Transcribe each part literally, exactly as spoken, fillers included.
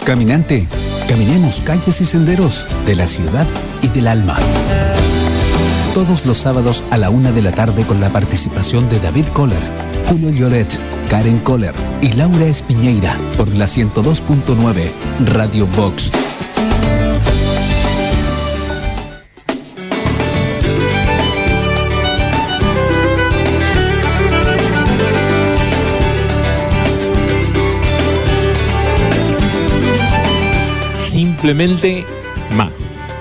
Caminante, caminemos calles y senderos de la ciudad y del alma. Todos los sábados a la una de la tarde con la participación de David Kohler, Julio Lloret, Karen Kohler y Laura Espiñeira por la ciento dos punto nueve Radio Vox. Simplemente Ma.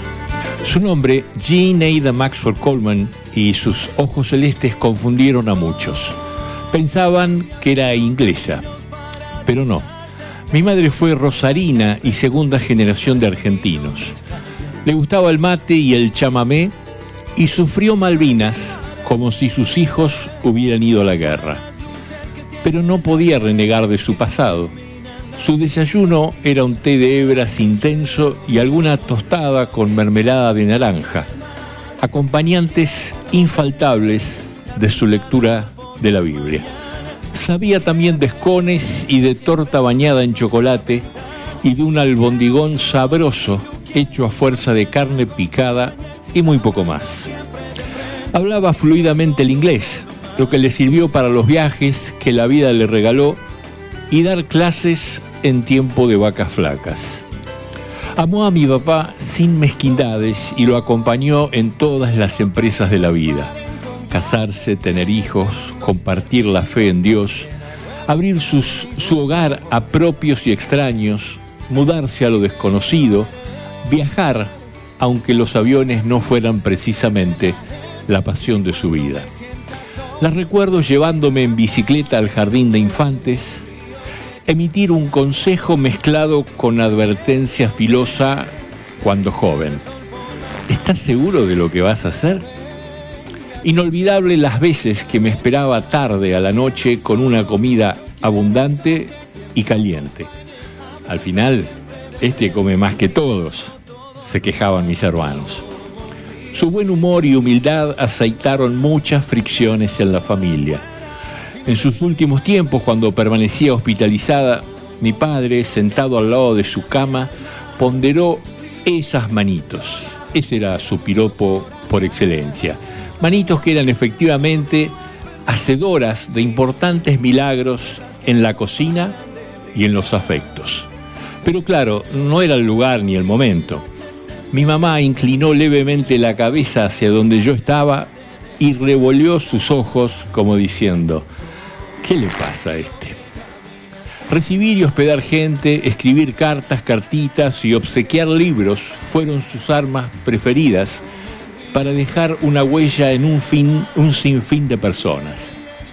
Su nombre, Jean Ada Maxwell Coleman, y sus ojos celestes confundieron a muchos. Pensaban que era inglesa, pero no. Mi madre fue rosarina y segunda generación de argentinos. Le gustaba el mate y el chamamé y sufrió Malvinas como si sus hijos hubieran ido a la guerra. Pero no podía renegar de su pasado. Su desayuno era un té de hebras intenso y alguna tostada con mermelada de naranja, acompañantes infaltables de su lectura de la Biblia. Sabía también de escones y de torta bañada en chocolate y de un albondigón sabroso hecho a fuerza de carne picada y muy poco más. Hablaba fluidamente el inglés, lo que le sirvió para los viajes que la vida le regaló y dar clases en tiempo de vacas flacas. Amó a mi papá sin mezquindades y lo acompañó en todas las empresas de la vida. Casarse, tener hijos, compartir la fe en Dios, abrir sus, su hogar a propios y extraños, mudarse a lo desconocido, viajar, aunque los aviones no fueran precisamente la pasión de su vida. La recuerdo llevándome en bicicleta al jardín de infantes, emitir un consejo mezclado con advertencia filosa cuando joven. ¿Estás seguro de lo que vas a hacer? Inolvidable las veces que me esperaba tarde a la noche con una comida abundante y caliente. Al final, este come más que todos, se quejaban mis hermanos. Su buen humor y humildad aceitaron muchas fricciones en la familia. En sus últimos tiempos, cuando permanecía hospitalizada, mi padre, sentado al lado de su cama, ponderó esas manitos. Ese era su piropo por excelencia. Manitos que eran efectivamente hacedoras de importantes milagros en la cocina y en los afectos. Pero claro, no era el lugar ni el momento. Mi mamá inclinó levemente la cabeza hacia donde yo estaba y revolvió sus ojos como diciendo: ¿qué le pasa a este? Recibir y hospedar gente, escribir cartas, cartitas y obsequiar libros fueron sus armas preferidas para dejar una huella en un, fin, un sinfín de personas.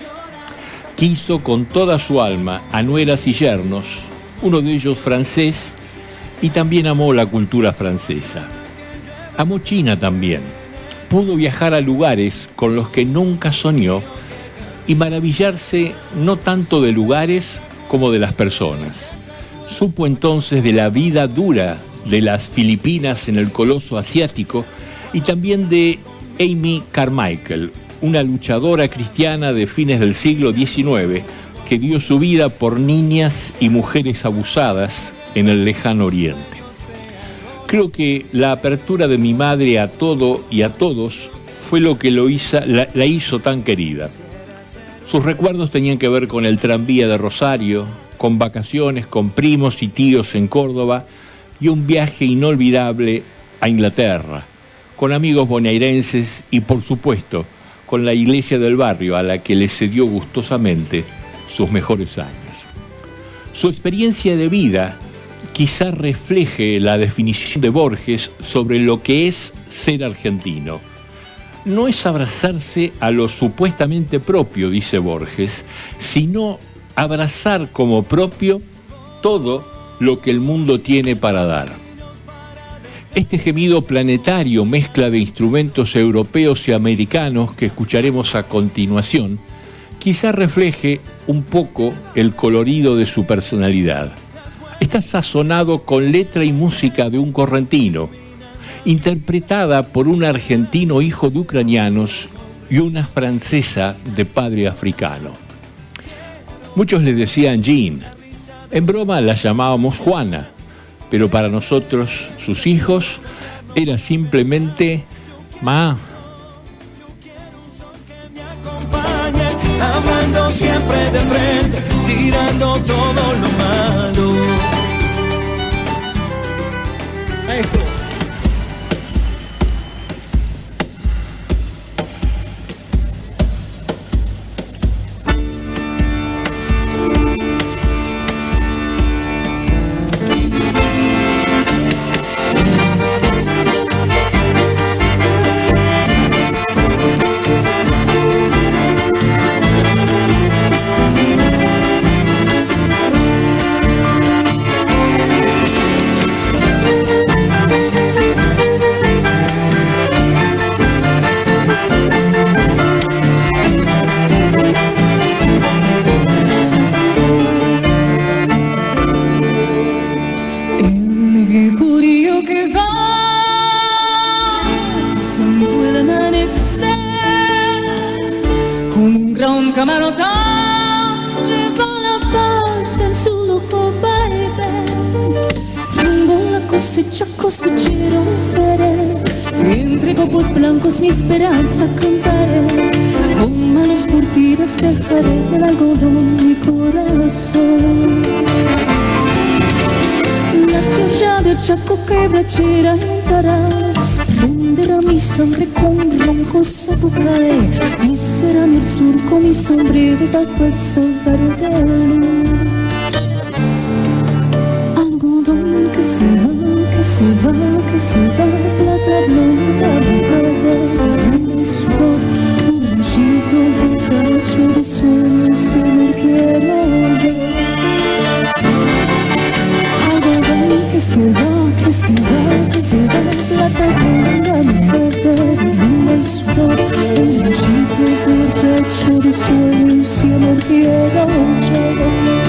Quiso con toda su alma a nueras y yernos, uno de ellos francés, y también amó la cultura francesa. Amó China también. Pudo viajar a lugares con los que nunca soñó y maravillarse no tanto de lugares como de las personas. Supo entonces de la vida dura de las Filipinas en el coloso asiático y también de Amy Carmichael, una luchadora cristiana de fines del siglo diecinueve que dio su vida por niñas y mujeres abusadas en el lejano oriente. Creo que la apertura de mi madre a todo y a todos fue lo que lo hizo, la, la hizo tan querida. Sus recuerdos tenían que ver con el tranvía de Rosario, con vacaciones con primos y tíos en Córdoba y un viaje inolvidable a Inglaterra, con amigos bonaerenses y, por supuesto, con la iglesia del barrio a la que le cedió gustosamente sus mejores años. Su experiencia de vida quizá refleje la definición de Borges sobre lo que es ser argentino. No es abrazarse a lo supuestamente propio, dice Borges, sino abrazar como propio todo lo que el mundo tiene para dar. Este gemido planetario, mezcla de instrumentos europeos y americanos que escucharemos a continuación, quizá refleje un poco el colorido de su personalidad. Está sazonado con letra y música de un correntino, interpretada por un argentino hijo de ucranianos y una francesa de padre africano. Muchos le decían Jean. En broma la llamábamos Juana. pero para nosotros, sus hijos, era simplemente ma. Hablando siempre de frente, tirando todo lo malo. Maestro. Blancos mi esperanza cantaré, con manos curtidas dejaré del algodón mi corazón. La tierra del Chaco que bracera entrarás, prenderá mi sangre con roncos zapucay, y será en el surco mi sombrero bajo el salvador de luz. Algodón que se va, que se va, que se va, plata blanca. De sueños en el quiero yo. Algodón que se va, que se va, que se va, plata blanca, mujer de luna y sudor, un principio perfecto de sueños y amor quiero yo.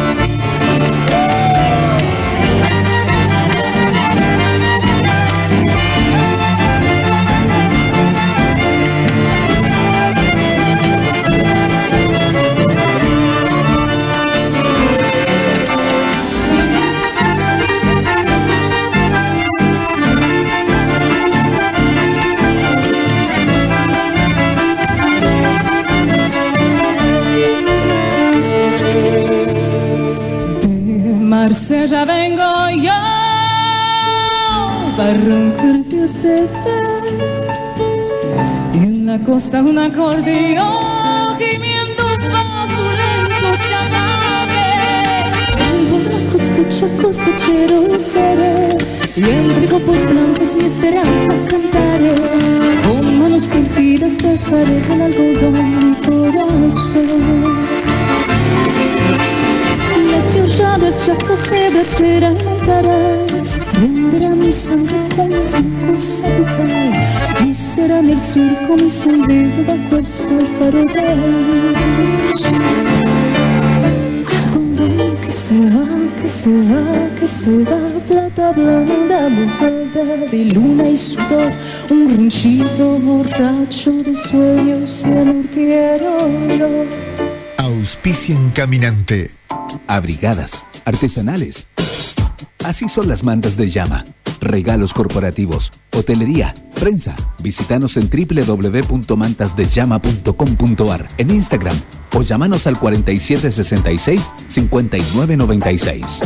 Ya vengo yo, Barrancas de Seda, y en la costa un acordeón gimiendo un paso lento chalabe. Tengo la cosecha, cosechero seré, y entre copos blancos mi esperanza cantaré, con manos curtidas dejaré el algodón mi corazón. Ya del Chaco que bracera entrarás, prenderá mi sangre con un zapucay, y será en el surco mi sombrero bajo el sol faro de luz. Algodón que se va, que se va, que se va, plata blanda, mujer de luna y sudor, un rinchido borracho de sueños y amor quiero yo. Auspician Caminante. Abrigadas, artesanales. Así son las mantas de llama. Regalos corporativos, hotelería, prensa. Visítanos en doble u doble u doble u punto mantas de llama punto com punto a r, en Instagram, o llámanos al cuarenta y siete sesenta y seis, cincuenta y nueve noventa y seis.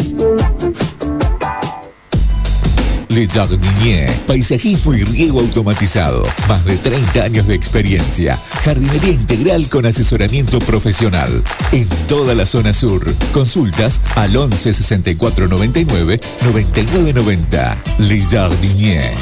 Le Jardinier, paisajismo y riego automatizado. Más de treinta años de experiencia. Jardinería integral con asesoramiento profesional. En toda la zona sur. Consultas al once sesenta y cuatro noventa y nueve noventa y nueve noventa. Le Jardinier.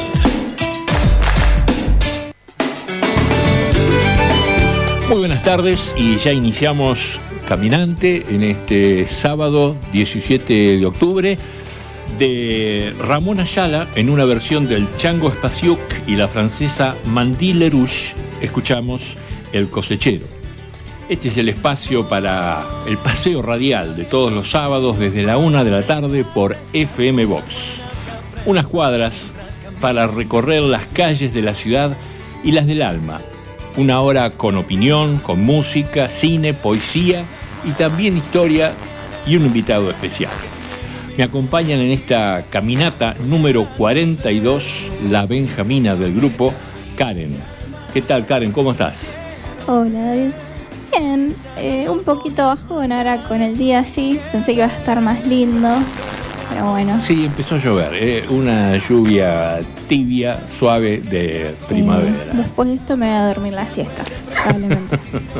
Muy buenas tardes y ya iniciamos Caminante en este sábado diecisiete de octubre. De Ramón Ayala, en una versión del Chango Spasiuk y la francesa Mandy Lerouche, escuchamos El Cosechero. Este es el espacio para el paseo radial de todos los sábados desde la una de la tarde por F M Vox. Unas cuadras para recorrer las calles de la ciudad y las del alma. Una hora con opinión, con música, cine, poesía y también historia y un invitado especial. Me acompañan en esta caminata número cuarenta y dos, la benjamina del grupo, Karen. ¿Qué tal, Karen? ¿Cómo estás? Hola, David. Bien, eh, un poquito bajón ahora con el día así. Pensé que iba a estar más lindo, pero bueno. Sí, empezó a llover. Eh, una lluvia tibia, suave de Sí, primavera. Después de esto me voy a dormir la siesta, probablemente.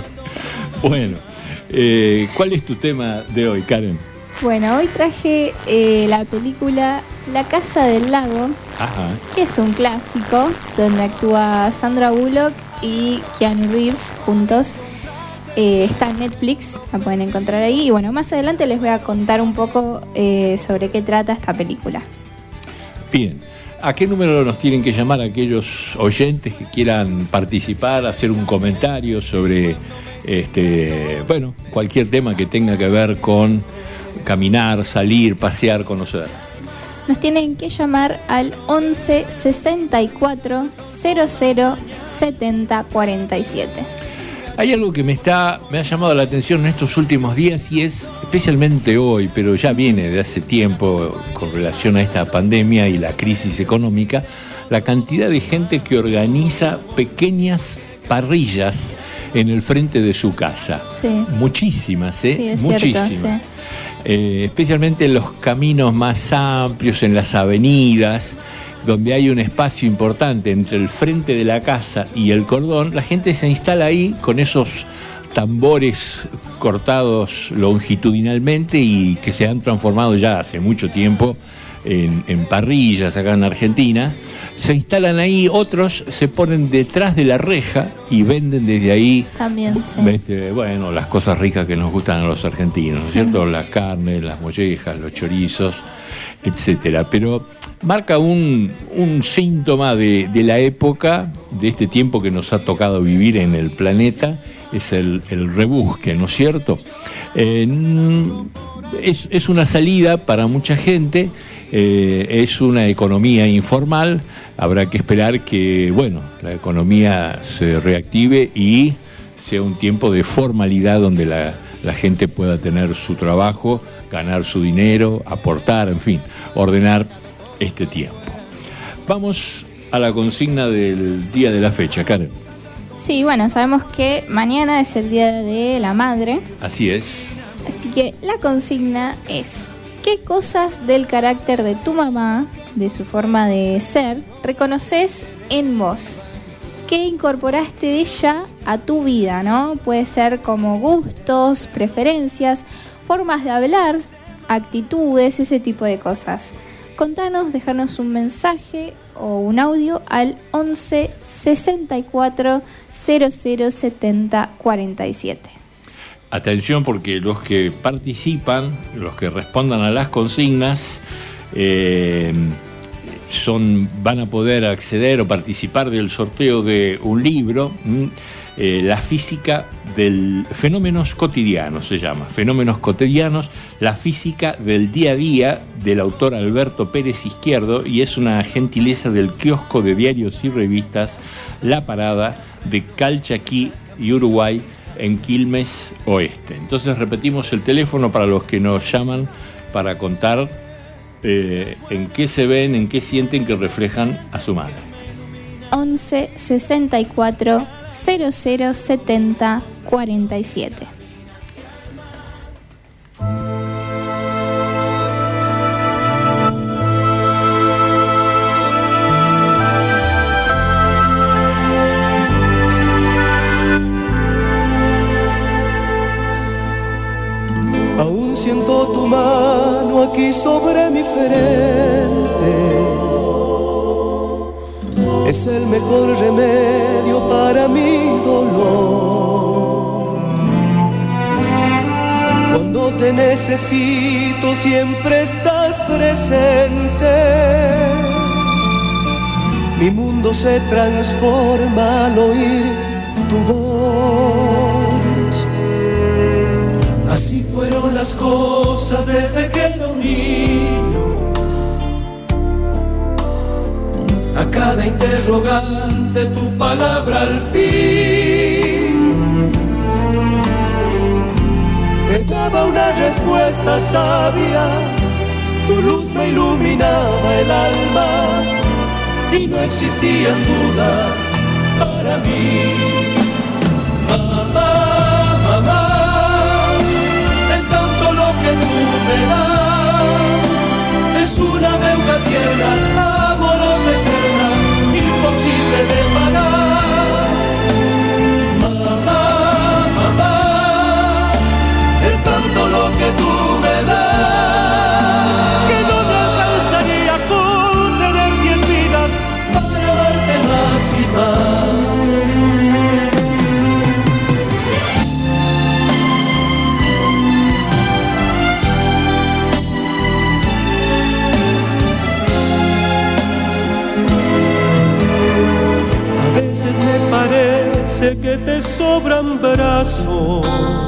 Bueno, eh, ¿cuál es tu tema de hoy, Karen? Bueno, hoy traje eh, la película La Casa del Lago, Ajá. que es un clásico donde actúa Sandra Bullock y Keanu Reeves juntos. Eh, está en Netflix, la pueden encontrar ahí. Y bueno, más adelante les voy a contar un poco eh, sobre qué trata esta película. Bien. ¿A qué número nos tienen que llamar aquellos oyentes que quieran participar, hacer un comentario sobre este, bueno, cualquier tema que tenga que ver con caminar, salir, pasear, conocer? Nos tienen que llamar al once sesenta y cuatro cero cero setenta cuarenta y siete. Hay algo que me está me ha llamado la atención en estos últimos días y es especialmente hoy, pero ya viene de hace tiempo con relación a esta pandemia y la crisis económica, la cantidad de gente que organiza pequeñas parrillas en el frente de su casa. Sí. Muchísimas, ¿eh? Sí, es Muchísimas. cierto, sí. Eh, especialmente en los caminos más amplios, en las avenidas, donde hay un espacio importante entre el frente de la casa y el cordón, la gente se instala ahí con esos tambores cortados longitudinalmente y que se han transformado ya hace mucho tiempo en, en parrillas acá en Argentina. Se instalan ahí, otros se ponen detrás de la reja y venden desde ahí. También, sí. Este, bueno, las cosas ricas que nos gustan a los argentinos, ¿no es cierto? La carne, las mollejas, los chorizos, etcétera. Pero marca un, un síntoma de, de la época, de este tiempo que nos ha tocado vivir en el planeta, es el, el rebusque, ¿no es cierto? Eh, es, es una salida para mucha gente, eh, es una economía informal, habrá que esperar que, bueno, la economía se reactive y sea un tiempo de formalidad donde la, la gente pueda tener su trabajo, ganar su dinero, aportar, en fin, ordenar este tiempo. Vamos a la consigna del día de la fecha, Karen. Sí, bueno, sabemos que mañana es el Día de la Madre. Así es. Así que la consigna es: ¿qué cosas del carácter de tu mamá, de su forma de ser, reconoces en vos? ¿Qué incorporaste de ella a tu vida, no? Puede ser como gustos, preferencias, formas de hablar, actitudes, ese tipo de cosas. Contanos, dejarnos un mensaje o un audio al once sesenta y cuatro cero cero setenta cuarenta y siete. Atención, porque los que participan, los que respondan a las consignas, eh, son, van a poder acceder o participar del sorteo de un libro, eh, La física del fenómenos cotidianos, se llama, Fenómenos cotidianos, la física del día a día, del autor Alberto Pérez Izquierdo, y es una gentileza del kiosco de diarios y revistas La Parada de Calchaquí y Uruguay, en Quilmes Oeste. Entonces repetimos el teléfono para los que nos llaman para contar eh, en qué se ven, en qué sienten que reflejan a su madre. once sesenta y cuatro cero cero setenta cuarenta y siete. Aún siento tu mano aquí sobre mi frente. Es el mejor remedio para mi dolor. Cuando te necesito siempre estás presente. Mi mundo se transforma al oír tu voz. Así fueron las cosas desde que era un niño. A cada interrogante tu palabra al fin me daba una respuesta sabia tu luz me iluminaba el alma y no existían dudas para mí. Mamá, mamá, es tanto lo que tú me das, es una deuda tierna, amorosa, eterna, imposible de pagar. Mamá, mamá, es tanto lo que tú me das, que no me alcanzaría con tener diez vidas para darte más y más. Parece que te sobran brazos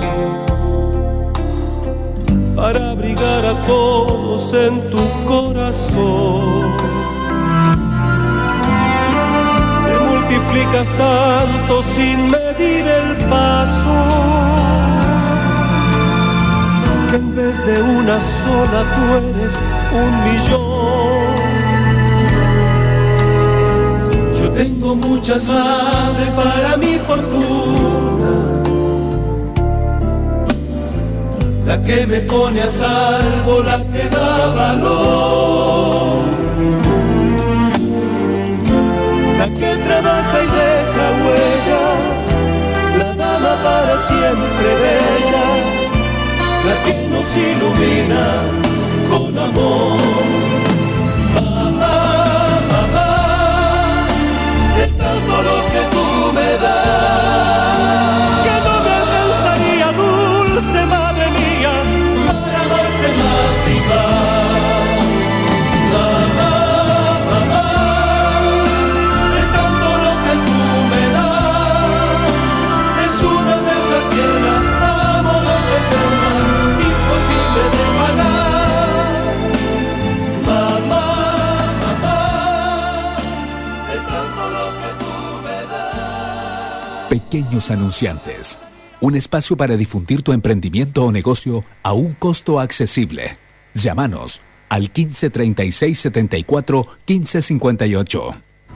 para abrigar a todos en tu corazón. Te multiplicas tanto sin medir el paso, que en vez de una sola tú eres un millón. Tengo muchas madres para mi fortuna, la que me pone a salvo, la que da valor, la que trabaja y deja huella, la dama para siempre bella, la que nos ilumina con amor. Mamá, mamá, es tanto lo que tú me das, que no me alcanzaría, dulce madre mía, para darte más y más. Mamá, mamá, es tanto lo que tú me das, es una deuda tierna, amorosa, eterna, imposible de pagar. Mamá, Pequeños Anunciantes, un espacio para difundir tu emprendimiento o negocio a un costo accesible. Llámanos al quince treinta y seis setenta y cuatro quince cincuenta y ocho.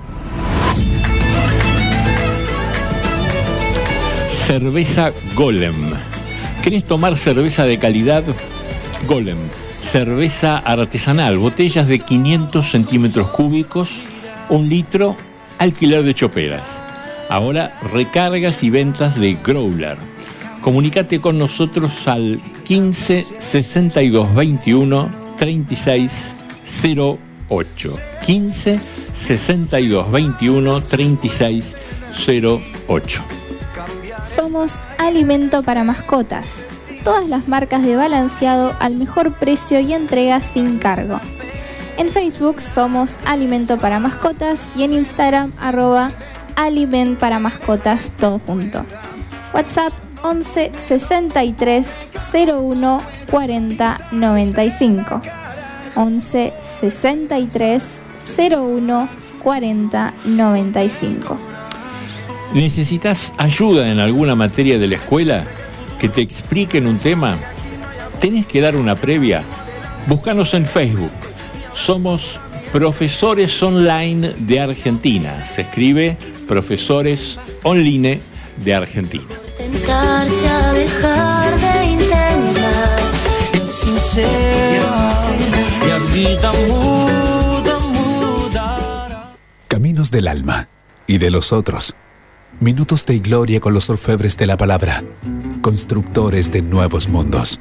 Cerveza Golem. ¿Querés tomar cerveza de calidad? Golem. Cerveza artesanal, botellas de quinientos centímetros cúbicos, un litro, alquiler de choperas. Ahora recargas y ventas de Growler. Comunícate con nosotros al quince sesenta y dos veintiuno treinta y seis cero ocho. quince sesenta y dos veintiuno treinta y seis cero ocho. Somos alimento para mascotas. Todas las marcas de balanceado al mejor precio y entrega sin cargo. En Facebook somos Alimento para Mascotas y en Instagram arroba Aliment para Mascotas, todo junto. WhatsApp once sesenta y tres cero uno cuarenta noventa y cinco. once sesenta y tres cero uno cuarenta noventa y cinco. ¿Necesitas ayuda en alguna materia de la escuela? ¿Que te expliquen un tema? ¿Tenés que dar una previa? Búscanos en Facebook. Somos Profesores Online de Argentina. Se escribe Profesores Online de Argentina. Tentarse a dejar de intentar. Es sincero, y a vida muda, mudará. Caminos del alma y de los otros. Minutos de gloria con los orfebres de la palabra. Constructores de nuevos mundos.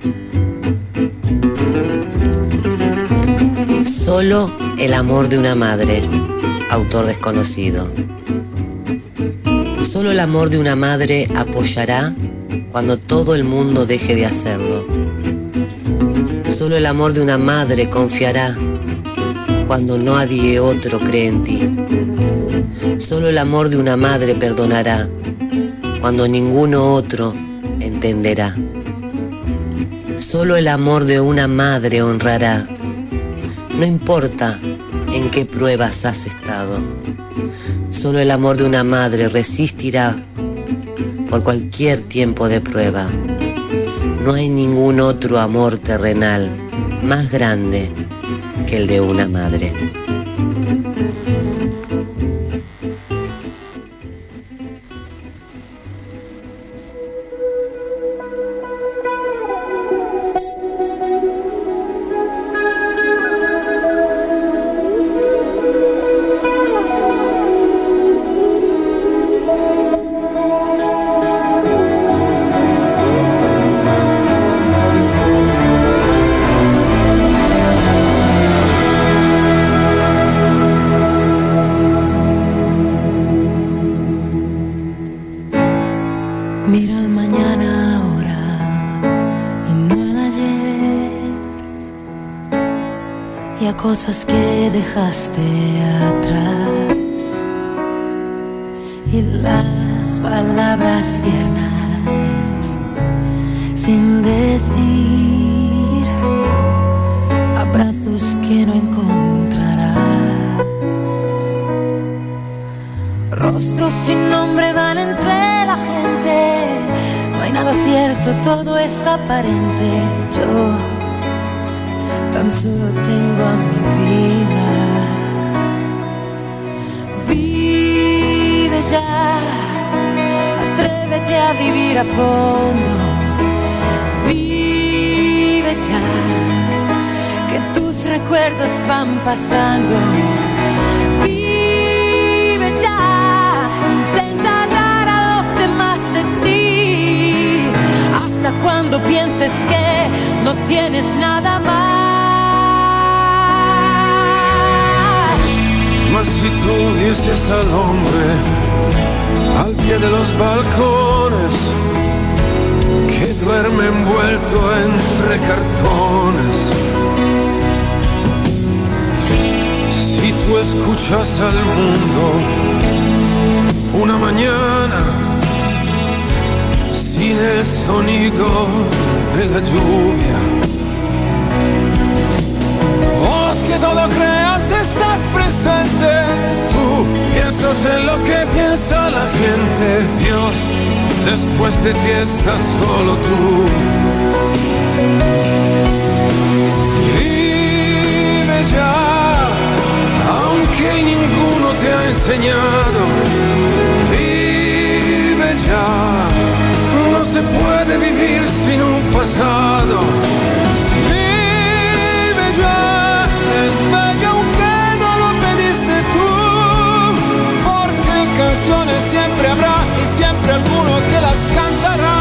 Solo el amor de una madre. Autor desconocido. Solo el amor de una madre apoyará cuando todo el mundo deje de hacerlo. Solo el amor de una madre confiará cuando nadie otro cree en ti. Solo el amor de una madre perdonará cuando ninguno otro entenderá. Solo el amor de una madre honrará, no importa en qué pruebas has estado. Solo el amor de una madre resistirá por cualquier tiempo de prueba. No hay ningún otro amor terrenal más grande que el de una madre. Cosas que dejaste atrás y las palabras tiernas sin decir, abrazos que no encontrarás, rostros sin nombre van entre la gente, no hay nada cierto, todo es aparente. Yo tan solo tengo a mi vida. Vive ya, atrévete a vivir a fondo. Vive ya, que tus recuerdos van pasando. Vive ya, intenta dar a los demás de ti, hasta cuando pienses que no tienes nada más. Mas si tú vieses al hombre al pie de los balcones, que duerme envuelto entre cartones, si tú escuchas al mundo una mañana sin el sonido de la lluvia, vos que todo creas estás presente, tú piensas en lo que piensa la gente, Dios, después de ti estás solo tú. Vive ya, aunque ninguno te ha enseñado, vive ya, no se puede vivir sin un pasado. Vive ya, es bello aunque no lo pediste tú, porque canciones siempre habrá y siempre alguno que las cantará.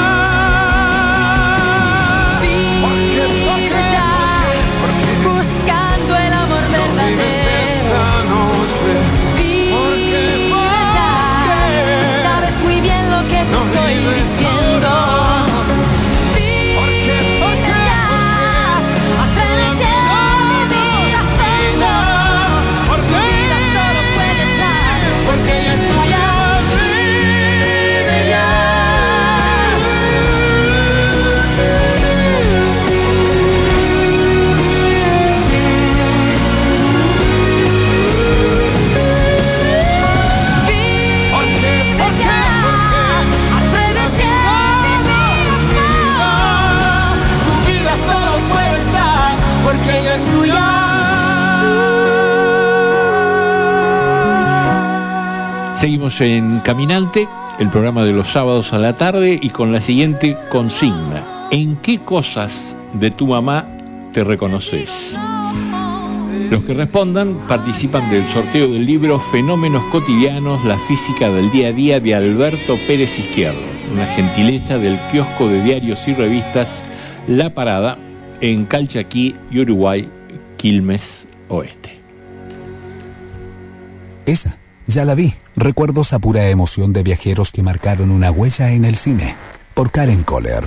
Vive ya, buscando el amor verdadero. Vives esta noche. Vive ya, sabes muy bien lo que te No estoy vives diciendo. Porque, porque, Atrévete a vivir a fondo. porque, Vida solo puedes dar, porque ya es tuya. Vive ya. porque, Vive ya. Atrévete a vivir a fondo. tu vida solo puedes dar, porque ella es tuya. Seguimos en Caminante, el programa de los sábados a la tarde, y con la siguiente consigna: ¿en qué cosas de tu mamá te reconoces? Los que respondan participan del sorteo del libro Fenómenos Cotidianos, la física del día a día, de Alberto Pérez Izquierdo, una gentileza del kiosco de diarios y revistas La Parada, en Calchaquí y Uruguay, Quilmes Oeste. Esa, ya la vi. Recuerdos a pura emoción de viajeros que marcaron una huella en el cine. Por Karen Kohler.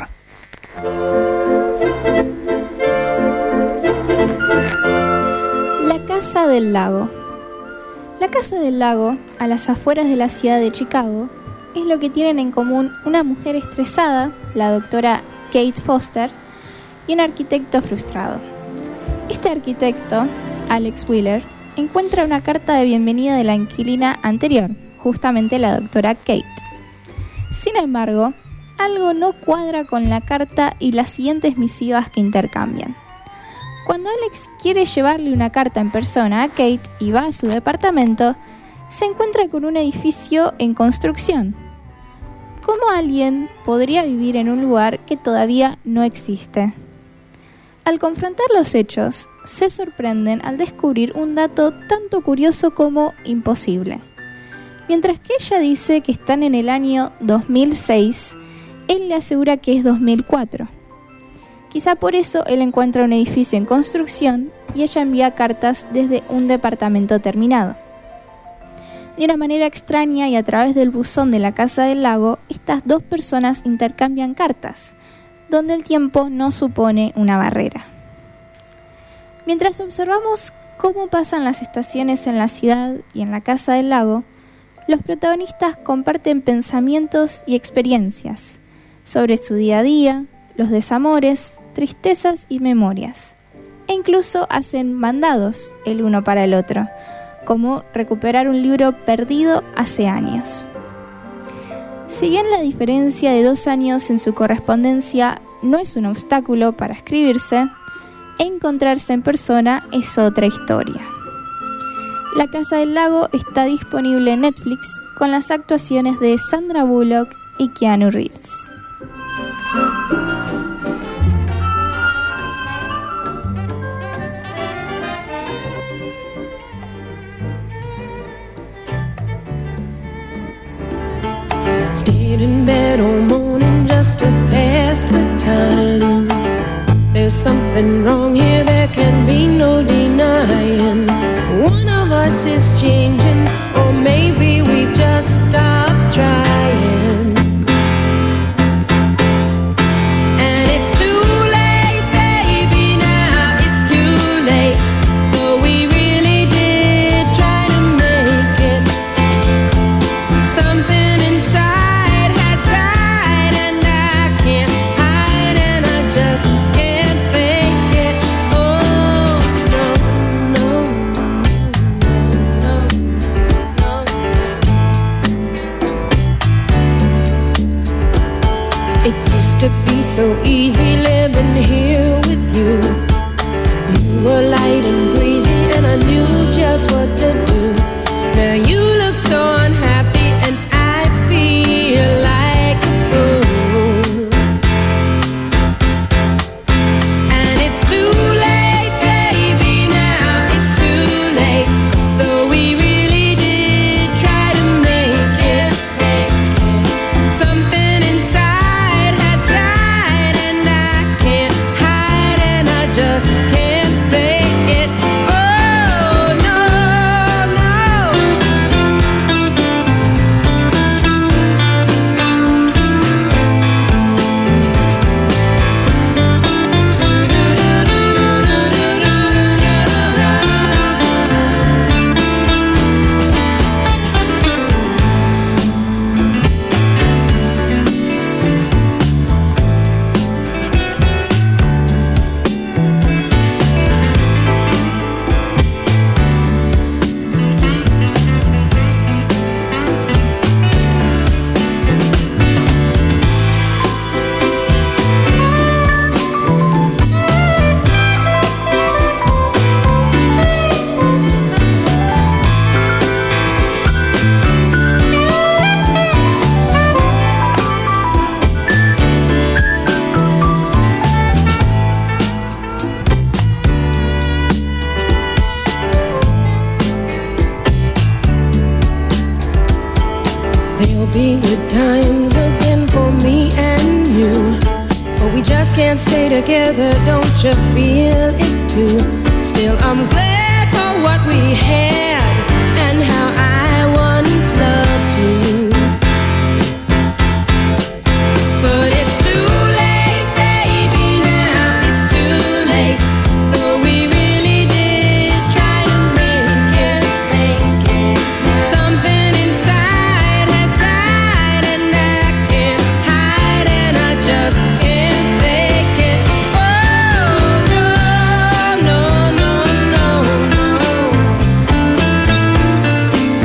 La Casa del Lago. La Casa del Lago, a las afueras de la ciudad de Chicago, es lo que tienen en común una mujer estresada, la doctora Kate Foster, y un arquitecto frustrado. Este arquitecto, Alex Wheeler, encuentra una carta de bienvenida de la inquilina anterior, justamente la doctora Kate. Sin embargo, algo no cuadra con la carta y las siguientes misivas que intercambian. Cuando Alex quiere llevarle una carta en persona a Kate y va a su departamento, se encuentra con un edificio en construcción. ¿Cómo alguien podría vivir en un lugar que todavía no existe? Al confrontar los hechos, se sorprenden al descubrir un dato tanto curioso como imposible. Mientras que ella dice que están en el año dos mil seis, él le asegura que es dos mil cuatro. Quizá por eso él encuentra un edificio en construcción y ella envía cartas desde un departamento terminado. De una manera extraña y a través del buzón de la Casa del Lago, estas dos personas intercambian cartas, donde el tiempo no supone una barrera. Mientras observamos cómo pasan las estaciones en la ciudad y en la Casa del Lago, los protagonistas comparten pensamientos y experiencias sobre su día a día, los desamores, tristezas y memorias, e incluso hacen mandados el uno para el otro, como recuperar un libro perdido hace años. Si bien la diferencia de dos años en su correspondencia no es un obstáculo para escribirse, encontrarse en persona es otra historia. La Casa del Lago está disponible en Netflix con las actuaciones de Sandra Bullock y Keanu Reeves. Stayed in bed all morning just to pass the time. There's something wrong here, there can be no denying. One of us is changing, or maybe we've just stopped trying. And it's too late, baby, now it's too late. Though we really did try to make it. Something inside has died and I can't hide and I just can't fake it. Oh, no, no, no, no. It used to be so easy living here with you. You were light and breezy and I knew just what to do. Now you look so unhappy and I feel like a fool. And it's too late, baby, now it's too late. Though we really did try to make it. Something inside has died and I can't hide and I just can't fake it. Oh, no, no. There'll be good times again for me and you, but we just can't stay together, don't you feel it too? Still I'm glad for what we had and how I once loved you. But it's too late, baby, now it's too late. Though we really did try to make it, make it. Something inside has died and I can't hide and I just can't fake it. Oh, no, no, no, no, no.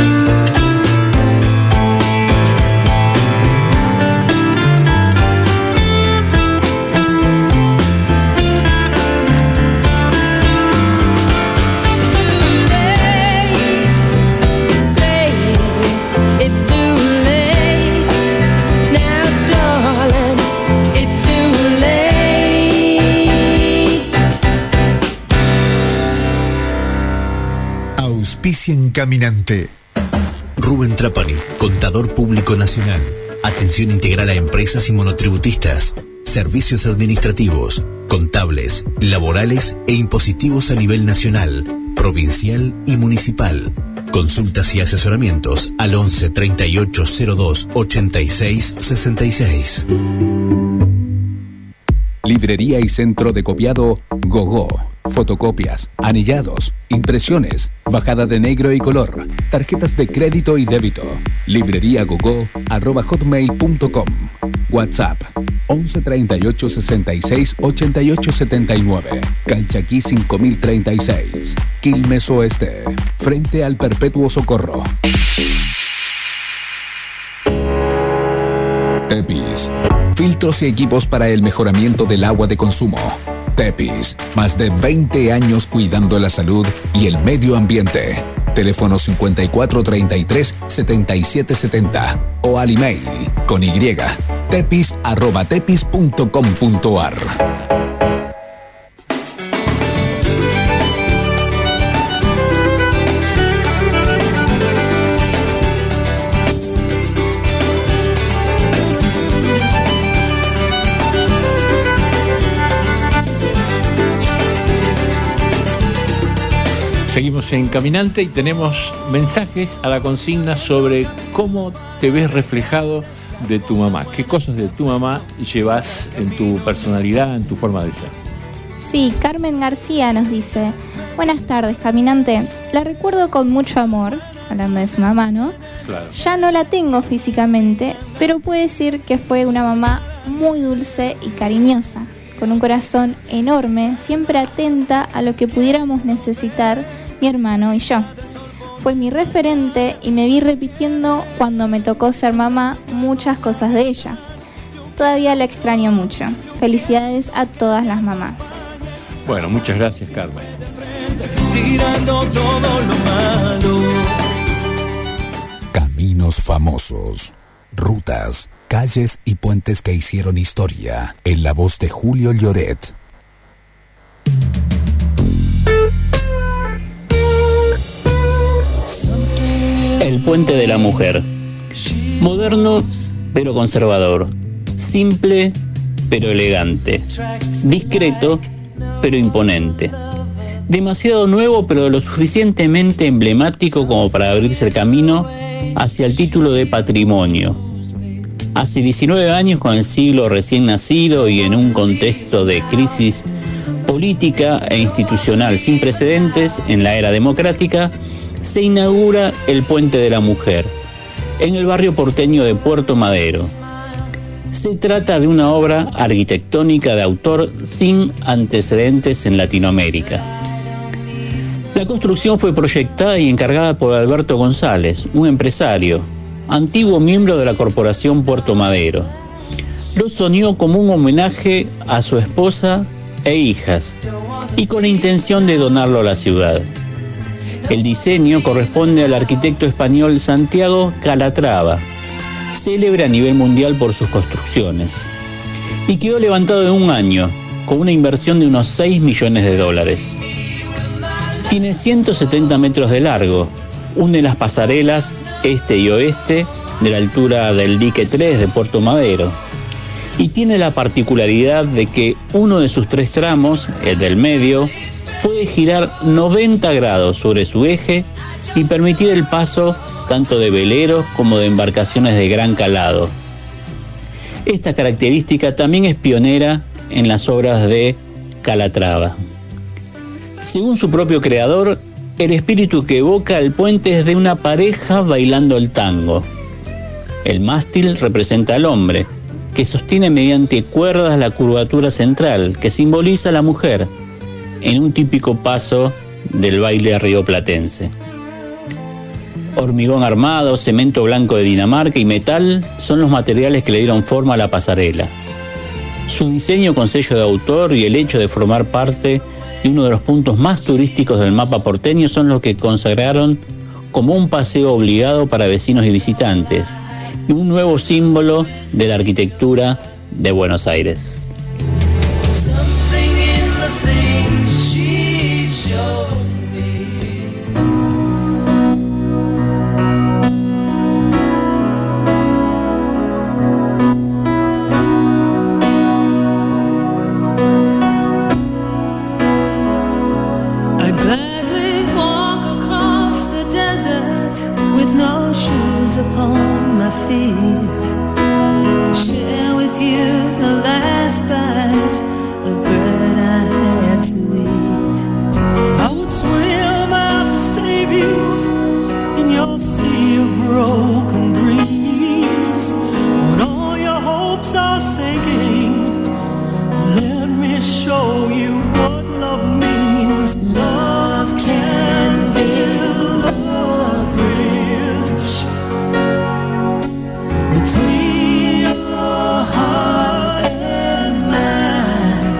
Auspician Caminante. Rubén Trapani, Contador Público Nacional. Atención integral a empresas y monotributistas. Servicios administrativos, contables, laborales e impositivos a nivel nacional, provincial y municipal. Consultas y asesoramientos al once treinta y ocho cero dos ochenta y seis sesenta y seis. Librería y centro de copiado Gogó. Fotocopias, anillados, impresiones, bajada de negro y color, tarjetas de crédito y débito. Libreriagogo arroba hotmail punto com. WhatsApp once treinta y ocho sesenta y seis ochenta y ocho setenta y nueve. Calchaquí cinco mil treinta y seis. Quilmes Oeste. Frente al Perpetuo Socorro. Tepis. Filtros y equipos para el mejoramiento del agua de consumo. Tepis. Más de veinte años cuidando la salud y el medio ambiente. Teléfono cincuenta y cuatro treinta y tres setenta y siete setenta o al email con y tepis arroba tepis punto com punto ar. Seguimos en Caminante y tenemos mensajes a la consigna sobre cómo te ves reflejado de tu mamá. ¿Qué cosas de tu mamá llevas en tu personalidad, en tu forma de ser? Sí, Carmen García nos dice: buenas tardes, Caminante. La recuerdo con mucho amor, hablando de su mamá, ¿no? Claro. Ya no la tengo físicamente, pero puedo decir que fue una mamá muy dulce y cariñosa, con un corazón enorme, siempre atenta a lo que pudiéramos necesitar mi hermano y yo. Fue mi referente y me vi repitiendo cuando me tocó ser mamá muchas cosas de ella. Todavía la extraño mucho. Felicidades a todas las mamás. Bueno, muchas gracias, Carmen. Tirando todo lo malo. Caminos famosos, rutas, calles y puentes que hicieron historia, en la voz de Julio Lloret. El puente de la mujer. Moderno pero conservador. Simple pero elegante. Discreto pero imponente. Demasiado nuevo pero lo suficientemente emblemático como para abrirse el camino hacia el título de patrimonio. Hace diecinueve años, con el siglo recién nacido y en un contexto de crisis política e institucional sin precedentes en la era democrática, se inaugura el Puente de la Mujer, en el barrio porteño de Puerto Madero. Se trata de una obra arquitectónica de autor sin antecedentes en Latinoamérica. La construcción fue proyectada y encargada por Alberto González, un empresario, antiguo miembro de la Corporación Puerto Madero. Lo soñó como un homenaje a su esposa e hijas, y con la intención de donarlo a la ciudad. El diseño corresponde al arquitecto español Santiago Calatrava, célebre a nivel mundial por sus construcciones, y quedó levantado en un año, con una inversión de unos seis millones de dólares. Tiene ciento setenta metros de largo, une las pasarelas este y oeste de la altura del dique tres de Puerto Madero, y tiene la particularidad de que uno de sus tres tramos, el del medio, puede girar noventa grados sobre su eje y permitir el paso tanto de veleros como de embarcaciones de gran calado. Esta característica también es pionera en las obras de Calatrava. Según su propio creador, el espíritu que evoca el puente es de una pareja bailando el tango. El mástil representa al hombre, que sostiene mediante cuerdas la curvatura central, que simboliza a la mujer, en un típico paso del baile rioplatense. Hormigón armado, cemento blanco de Dinamarca y metal son los materiales que le dieron forma a la pasarela. Su diseño con sello de autor y el hecho de formar parte de uno de los puntos más turísticos del mapa porteño son los que consagraron como un paseo obligado para vecinos y visitantes, y un nuevo símbolo de la arquitectura de Buenos Aires. feet to share with you the last bite of bread I had to eat. I would swim out to save you in your sea of broken dreams. When all your hopes are sinking, let me show you what love means. Love can build a bridge between your heart and mine.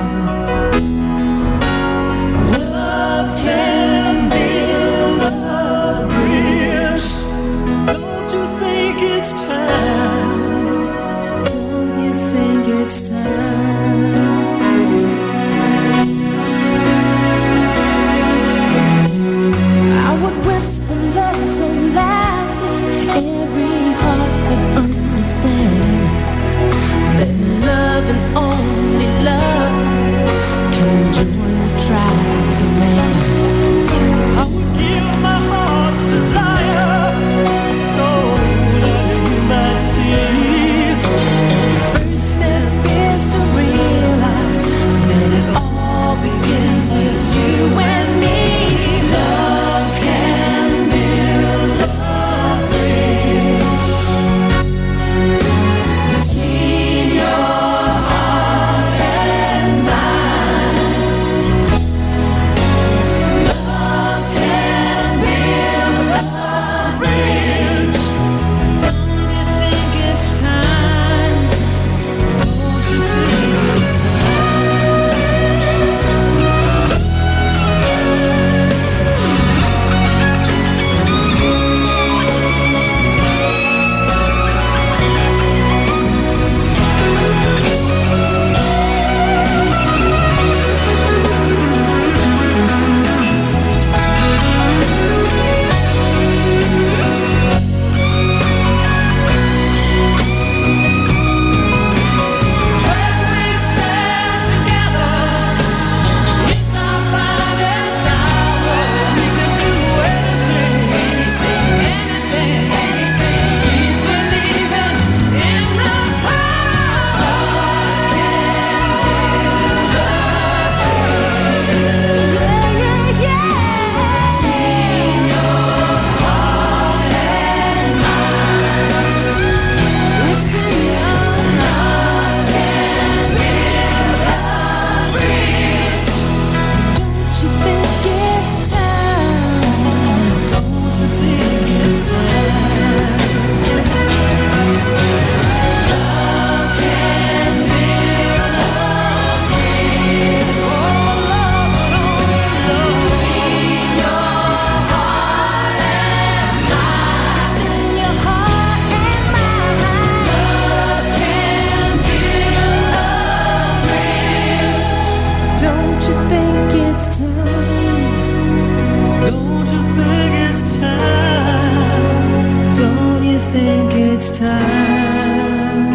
Love can build a bridge. Don't you think it's time? Don't you think it's time? I would whisper love so loudly every heart could understand that love and only love can join the tribes of man. I would give my heart's desire so that you might see. First step is to realize that it all begins with you and me. Love can build a bridge between your heart and mine. Love can build a bridge. Don't you think it's time? Don't you think it's Don't you think it's time? Don't you think it's time? Don't you think it's time?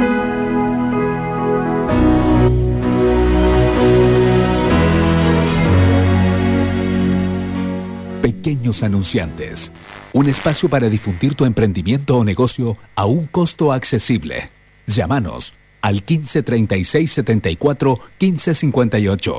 Pequeños anunciantes. Un espacio para difundir tu emprendimiento o negocio a un costo accesible. Llámanos al quince treinta y seis setenta y cuatro quince cincuenta y ocho.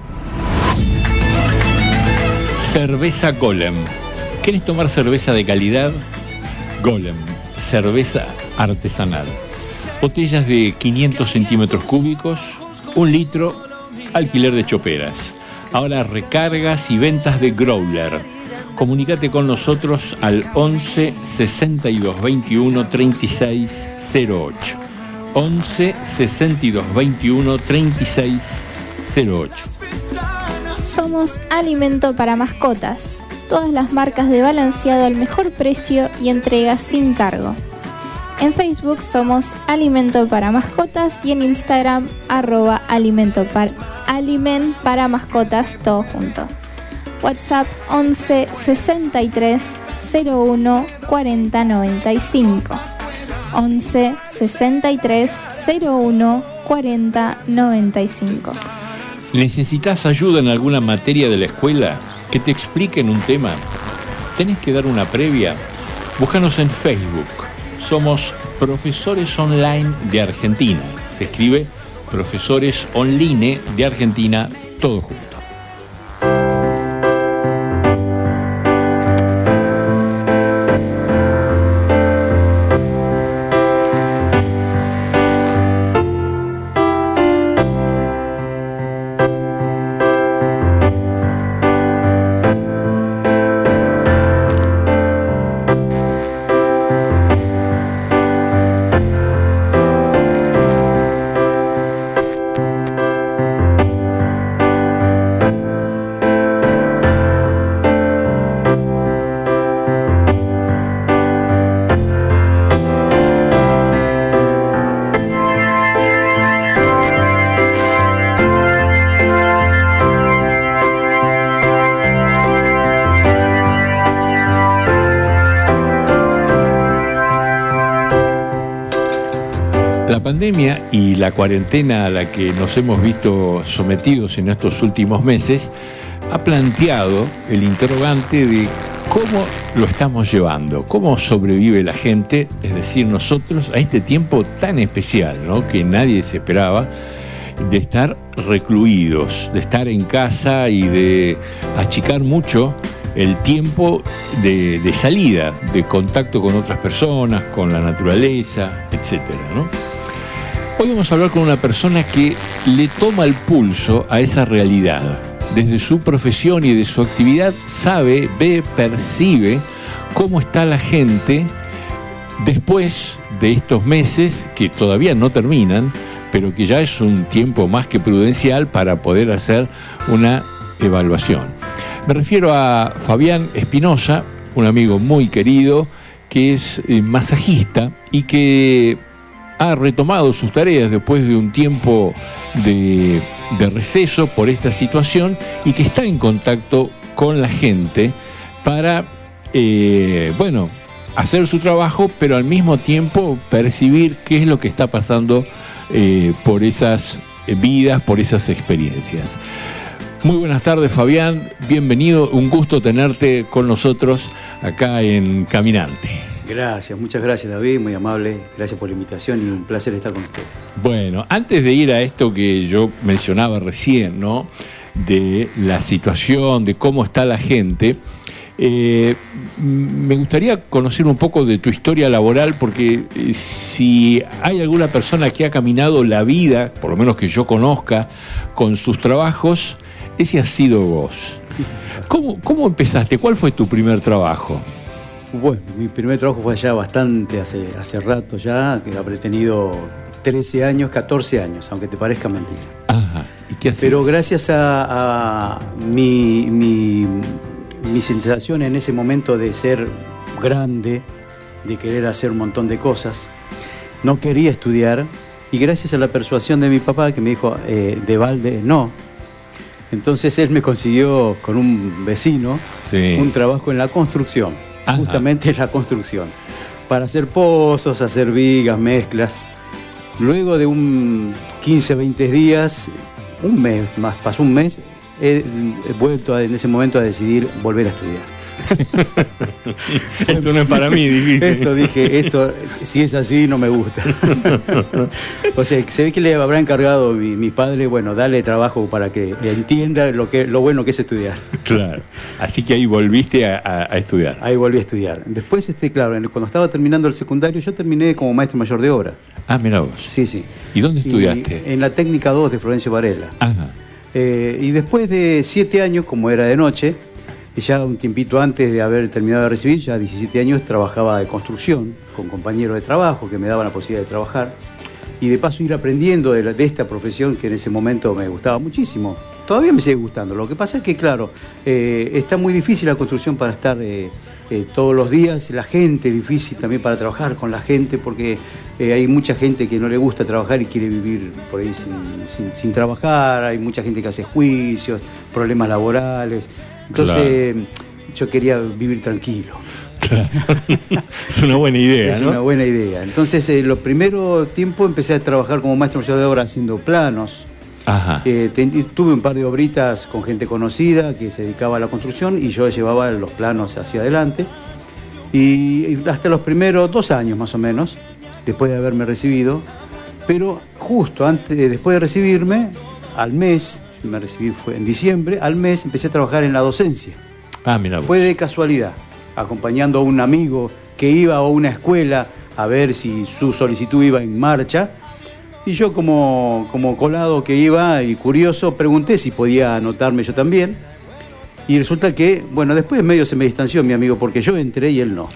Cerveza Golem. ¿Querés tomar cerveza de calidad? Golem, cerveza artesanal. Botellas de quinientos centímetros cúbicos, un litro, alquiler de choperas. Ahora recargas y ventas de growler. Comunícate con nosotros al once sesenta y dos veintiuno treinta y seis cero ocho. once sesenta y dos veintiuno treinta y seis cero ocho. Somos alimento para mascotas. Todas las marcas de balanceado al mejor precio y entrega sin cargo. En Facebook somos Alimento para Mascotas y en Instagram arroba alimento para, aliment para mascotas, todo junto. WhatsApp once sesenta y tres cero uno cuarenta noventa y cinco. once sesenta y tres cero uno cuarenta noventa y cinco. ¿Necesitas ayuda en alguna materia de la escuela? ¿Que te expliquen un tema? ¿Tenés que dar una previa? Búscanos en Facebook. somos Profesores Online de Argentina. Se escribe Profesores Online de Argentina, todo junto. La pandemia y la cuarentena a la que nos hemos visto sometidos en estos últimos meses ha planteado el interrogante de cómo lo estamos llevando, cómo sobrevive la gente, es decir, nosotros, a este tiempo tan especial, ¿no?, que nadie se esperaba, de estar recluidos, de estar en casa y de achicar mucho el tiempo de, de salida, de contacto con otras personas, con la naturaleza, etcétera, ¿no? Hoy vamos a hablar con una persona que le toma el pulso a esa realidad. Desde su profesión y de su actividad sabe, ve, percibe cómo está la gente después de estos meses que todavía no terminan, pero que ya es un tiempo más que prudencial para poder hacer una evaluación. Me refiero a Fabián Espinosa, un amigo muy querido que es eh, masajista y que ha retomado sus tareas después de un tiempo de, de receso por esta situación y que está en contacto con la gente para, eh, bueno, hacer su trabajo, pero al mismo tiempo percibir qué es lo que está pasando eh, por esas vidas, por esas experiencias. Muy buenas tardes, Fabián, bienvenido, un gusto tenerte con nosotros acá en Caminante. Gracias, muchas gracias, David, muy amable, gracias por la invitación y un placer estar con ustedes. Bueno, antes de ir a esto que yo mencionaba recién, ¿no?, de la situación, de cómo está la gente, eh, me gustaría conocer un poco de tu historia laboral, porque eh, si hay alguna persona que ha caminado la vida, por lo menos que yo conozca, con sus trabajos, ese has sido vos. ¿Cómo, cómo empezaste? ¿Cuál fue tu primer trabajo? Bueno, mi primer trabajo fue ya bastante, hace, hace rato ya, que habré tenido trece años, catorce años, aunque te parezca mentira. Ajá. ¿Y qué hacías? Pero gracias a, a mi, mi, mi sensación en ese momento de ser grande, de querer hacer un montón de cosas, no quería estudiar, y gracias a la persuasión de mi papá, que me dijo, eh, de balde, no. Entonces él me consiguió con un vecino sí. un trabajo en la construcción. Ajá. Justamente la construcción, para hacer pozos, hacer vigas, mezclas. Luego de un quince, veinte días, un mes más, pasó un mes, he, he vuelto a, en ese momento a decidir volver a estudiar. Esto no es para mí, dijiste. Esto dije, esto, si es así, no me gusta. O sea, se ve que le habrá encargado mi, mi padre, bueno, darle trabajo para que entienda lo, que, lo bueno que es estudiar. Claro. Así que ahí volviste a, a, a estudiar. Ahí volví a estudiar. Después, este, claro, cuando estaba terminando el secundario, yo terminé como maestro mayor de obra. Ah, mira vos. Sí, sí. ¿Y dónde estudiaste? Y en la técnica dos de Florencio Varela. Ajá. Eh, y después de siete años, como era de noche, y ya un tiempito antes de haber terminado de recibir, ya diecisiete años, trabajaba de construcción con compañeros de trabajo que me daban la posibilidad de trabajar y de paso ir aprendiendo de, la, de esta profesión que en ese momento me gustaba muchísimo. Todavía me sigue gustando. Lo que pasa es que, claro, eh, está muy difícil la construcción para estar eh, eh, todos los días. La gente, difícil también para trabajar con la gente, porque eh, hay mucha gente que no le gusta trabajar y quiere vivir por ahí sin, sin, sin trabajar. Hay mucha gente que hace juicios, problemas laborales. Entonces, claro, yo quería vivir tranquilo. Claro. Es una buena idea, es ¿no? Es una buena idea. Entonces, eh, los primeros tiempos empecé a trabajar como maestro mayor de obra haciendo planos. Ajá. Eh, ten, tuve un par de obritas con gente conocida que se dedicaba a la construcción y yo llevaba los planos hacia adelante. Y hasta los primeros dos años más o menos, después de haberme recibido, pero justo antes, después de recibirme, al mes, me recibí fue en diciembre, al mes empecé a trabajar en la docencia. Ah, mira. Fue de casualidad, acompañando a un amigo que iba a una escuela a ver si su solicitud iba en marcha. Y yo como, como colado que iba y curioso, pregunté si podía anotarme yo también. Y resulta que, bueno, después medio se me distanció mi amigo porque yo entré y él no.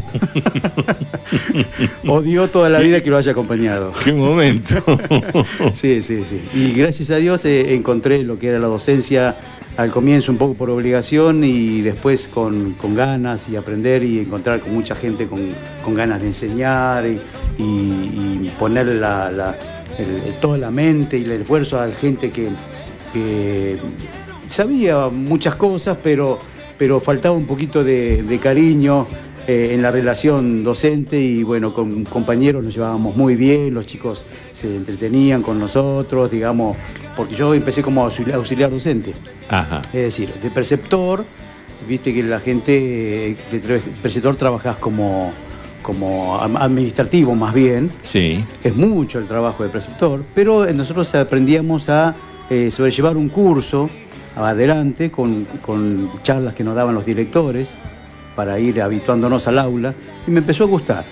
Odió toda la vida que lo haya acompañado. ¡Qué momento! Sí, sí, sí. Y gracias a Dios eh, encontré lo que era la docencia al comienzo un poco por obligación y después con, con ganas y aprender y encontrar con mucha gente con, con ganas de enseñar y, y, y poner la, la, el, el, toda la mente y el esfuerzo a gente que... que sabía muchas cosas, pero, pero faltaba un poquito de, de cariño eh, en la relación docente y bueno, con compañeros nos llevábamos muy bien, los chicos se entretenían con nosotros, digamos, porque yo empecé como auxiliar, auxiliar docente. Ajá. Es decir, de preceptor, viste que la gente, de preceptor trabajás como, como administrativo más bien. Sí. Es mucho el trabajo de preceptor, pero nosotros aprendíamos a eh, sobrellevar un curso adelante con, con charlas que nos daban los directores para ir habituándonos al aula y me empezó a gustar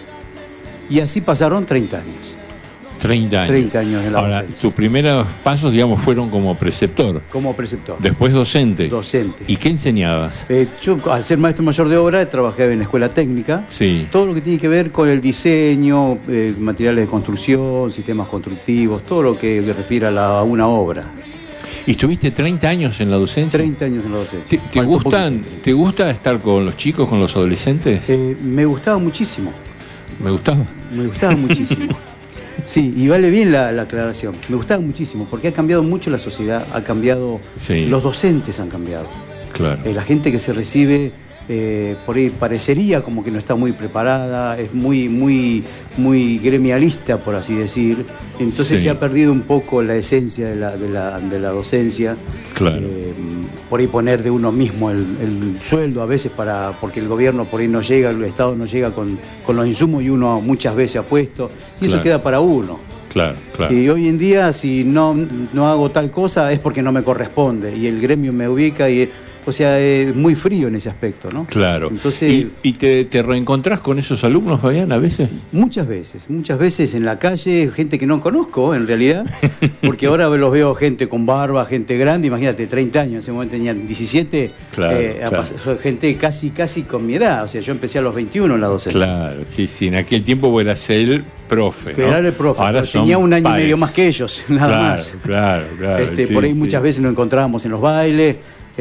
y así pasaron treinta años. treinta años. treinta años en la Ahora, docencia. tus primeros pasos, digamos, fueron como preceptor. Como preceptor. Después docente. Docente. ¿Y qué enseñabas? Eh, yo, al ser maestro mayor de obra, trabajé en la escuela técnica. Sí. Todo lo que tiene que ver con el diseño, eh, materiales de construcción, sistemas constructivos, todo lo que refiere a, la, a una obra. ¿Y estuviste treinta años en la docencia? treinta años en la docencia. ¿Te, te, gustan, ¿Te gusta estar con los chicos, con los adolescentes? Eh, me gustaba muchísimo. ¿Me gustaba? Me gustaba muchísimo. Sí, y vale bien la, la aclaración. Me gustaba muchísimo porque ha cambiado mucho la sociedad, ha cambiado, sí. Los docentes han cambiado. Claro. Eh, la gente que se recibe, eh, por ahí parecería como que no está muy preparada, es muy, muy, muy gremialista, por así decir. Entonces sí. Se ha perdido un poco la esencia de la, de la, de la docencia. Claro. Eh, por ahí poner de uno mismo el, el sueldo a veces para porque el gobierno por ahí no llega, el Estado no llega con, con los insumos y uno muchas veces ha puesto y claro. Eso queda para uno. Claro, claro. Y hoy en día si no, no hago tal cosa es porque no me corresponde y el gremio me ubica y o sea, es muy frío en ese aspecto, ¿no? Claro. Entonces, ¿Y, y te, te reencontrás con esos alumnos, Fabián, a veces? Muchas veces, muchas veces en la calle, gente que no conozco en realidad, porque ahora los veo gente con barba, gente grande, imagínate, treinta años, en ese momento tenían diecisiete, claro, eh, claro. Soy gente casi, casi con mi edad, o sea, yo empecé a los veintiuno en la docencia. Claro, sí, sí, en aquel tiempo vos eras el profe, Que ¿no? era el profe, ahora pero tenía un año pares. y medio más que ellos, nada claro, más. Claro, claro. Este, sí, por ahí sí. muchas veces nos encontrábamos en los bailes,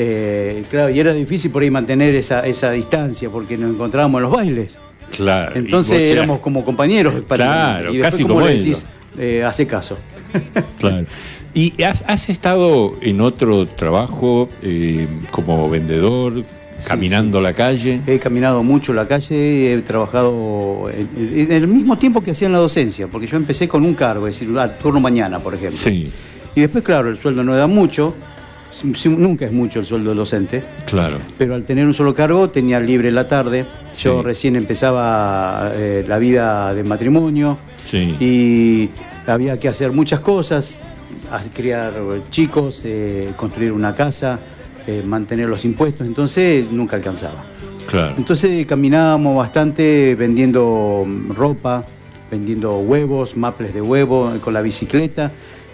eh, claro, y era difícil por ahí mantener esa, esa distancia porque nos encontrábamos en los bailes. Claro. Entonces y vos éramos eras- como compañeros. Claro, y después, casi como como le ellos. decís, eh, hace caso. Claro. ¿Y has, has estado en otro trabajo eh, como vendedor, caminando sí. la calle? He caminado mucho la calle, he trabajado en, en el mismo tiempo que hacía en la docencia, porque yo empecé con un cargo, es decir, a turno mañana, por ejemplo. Sí, Y después, claro, el sueldo no da mucho, si- si- nunca es mucho el sueldo del docente, claro. pero al tener un solo cargo tenía libre la tarde. Yo Sí. recién empezaba eh, la vida de matrimonio Sí. y había que hacer muchas cosas, a- criar chicos, eh, construir una casa, eh, mantener los impuestos, entonces nunca alcanzaba. Claro. Entonces caminábamos bastante vendiendo ropa, vendiendo huevos, maples de huevo, con la bicicleta,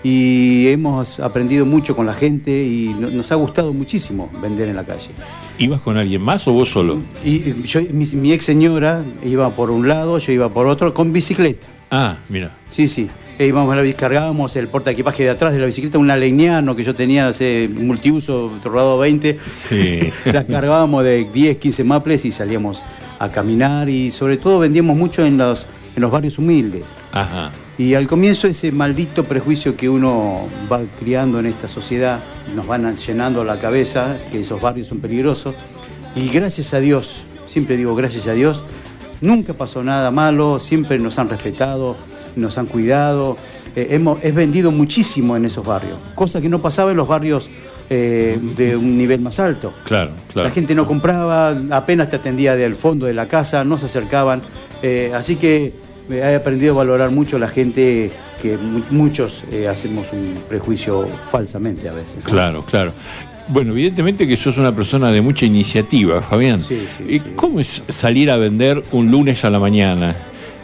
y hemos aprendido mucho con la gente y no- nos ha gustado muchísimo vender en la calle. ¿Ibas con alguien más o vos solo? Y y yo, mi, mi ex señora iba por un lado, yo iba por otro, con bicicleta. Ah, mira. Sí, sí. E íbamos a la bici- cargábamos el porta equipaje de atrás de la bicicleta, un Legnano que yo tenía, ese multiuso, rodado veinte. Sí. Las cargábamos de diez, quince maples y salíamos a caminar y sobre todo vendíamos mucho en los, en los barrios humildes. Ajá. Y al comienzo ese maldito prejuicio que uno va criando en esta sociedad, nos van llenando la cabeza, que esos barrios son peligrosos. Y gracias a Dios, siempre digo gracias a Dios, nunca pasó nada malo, siempre nos han respetado, nos han cuidado. Eh, hemos, es vendido muchísimo en esos barrios, cosa que no pasaba en los barrios eh, de un nivel más alto. Claro, claro. La gente no compraba, apenas te atendía del fondo de la casa, no se acercaban. Eh, así que he aprendido a valorar mucho la gente, que mu- muchos eh, hacemos un prejuicio falsamente a veces, ¿no? Claro, claro. Bueno, evidentemente que sos una persona de mucha iniciativa, Fabián. Sí, sí, ¿Y sí. cómo es salir a vender un lunes a la mañana?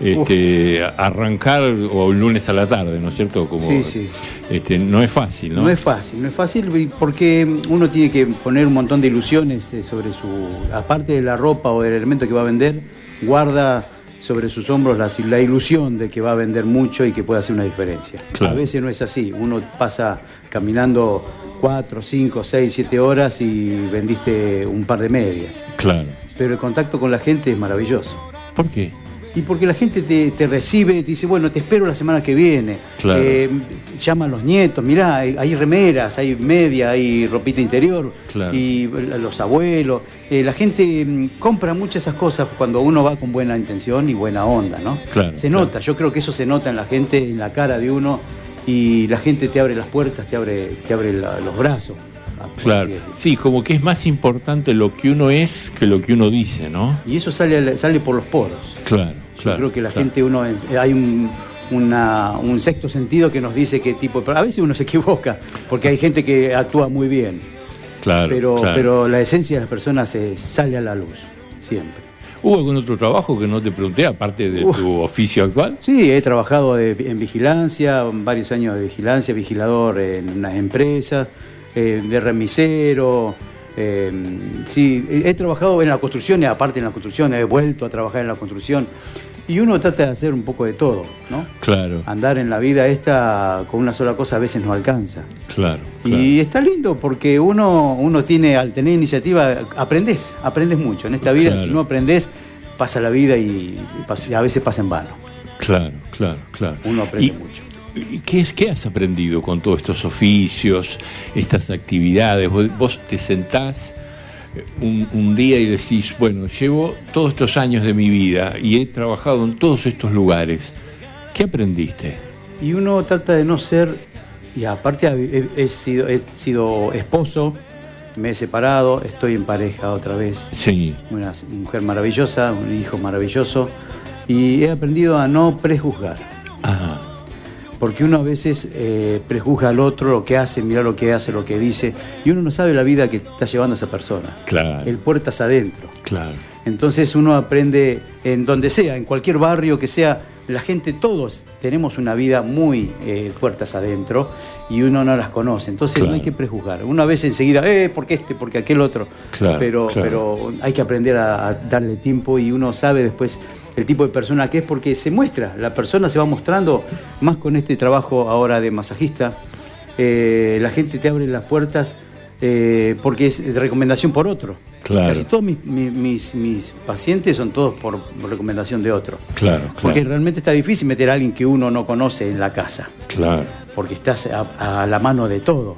Este, arrancar o un lunes a la tarde, ¿no es cierto? Como, Sí, sí. Este, no es fácil, ¿no? No es fácil, no es fácil porque uno tiene que poner un montón de ilusiones eh, sobre su... Aparte de la ropa o del elemento que va a vender, guarda sobre sus hombros la, la ilusión de que va a vender mucho y que puede hacer una diferencia. Claro. A veces no es así, uno pasa caminando cuatro, cinco, seis, siete horas y vendiste un par de medias. Claro. Pero el contacto con la gente es maravilloso. ¿Por qué? Y porque la gente te, te recibe, te dice, bueno, te espero la semana que viene. Claro. Eh, llaman los nietos, mirá, hay, hay remeras, hay media, hay ropita interior. Claro. Y los abuelos. Eh, la gente mm, compra muchas esas cosas cuando uno va con buena intención y buena onda, ¿no? Claro, se nota, yo creo que eso se nota en la gente, en la cara de uno, y la gente te abre las puertas, te abre, te abre la- los brazos. Claro. Sí, como que es más importante lo que uno es que lo que uno dice, ¿no? Y eso sale, sale por los poros. Claro, Yo claro. creo que la claro. gente, uno hay un, una- un sexto sentido que nos dice qué tipo de... pero a veces uno se equivoca, porque hay gente que actúa muy bien, Claro, pero, claro. pero la esencia de las personas eh, sale a la luz, siempre. ¿Hubo algún otro trabajo que no te pregunté, aparte de Uf. tu oficio actual? Sí, he trabajado de- en vigilancia, varios años de vigilancia, vigilador en unas empresas, eh, de remisero. eh, sí, he, he trabajado en la construcción y aparte en la construcción, he vuelto a trabajar en la construcción. Y uno trata de hacer un poco de todo, ¿no? Claro, Andar en la vida esta con una sola cosa a veces no alcanza. claro. claro. Y está lindo porque uno, uno tiene, al tener iniciativa, aprendes, aprendes mucho. En esta vida, Claro. si no aprendes, pasa la vida y, y pas- y a veces pasa en vano. Claro, claro, claro. Uno aprende Y- mucho. ¿Y ¿Qué, es, ¿Qué has aprendido con todos estos oficios, estas actividades? Vos, vos te sentás eh, un, un día y decís, bueno, llevo todos estos años de mi vida y he trabajado en todos estos lugares. ¿Qué aprendiste? Y uno trata de no ser, y aparte he, he sido, he sido esposo, me he separado, estoy en pareja otra vez. Sí. Una mujer maravillosa, un hijo maravilloso, y he aprendido a no prejuzgar. Ajá. Porque uno a veces eh, prejuzga al otro, lo que hace, mira lo que hace, lo que dice, y uno no sabe la vida que está llevando esa persona. Claro. El puertas adentro. Claro. Entonces uno aprende en donde sea, en cualquier barrio que sea, la gente, todos tenemos una vida muy eh, puertas adentro y uno no las conoce. Entonces Claro. no hay que prejuzgar. Uno a veces enseguida, eh, porque este, porque aquel otro. Claro, pero, claro. pero hay que aprender a, a darle tiempo y uno sabe después el tipo de persona que es porque se muestra. La persona se va mostrando más con este trabajo ahora de masajista. Eh, la gente te abre las puertas eh, porque es de recomendación por otro. Claro. Casi todos mis, mis, mis- mis pacientes son todos por, por recomendación de otro. Claro, Porque claro. realmente está difícil meter a alguien que uno no conoce en la casa. Claro. Porque estás a, a la mano de todo.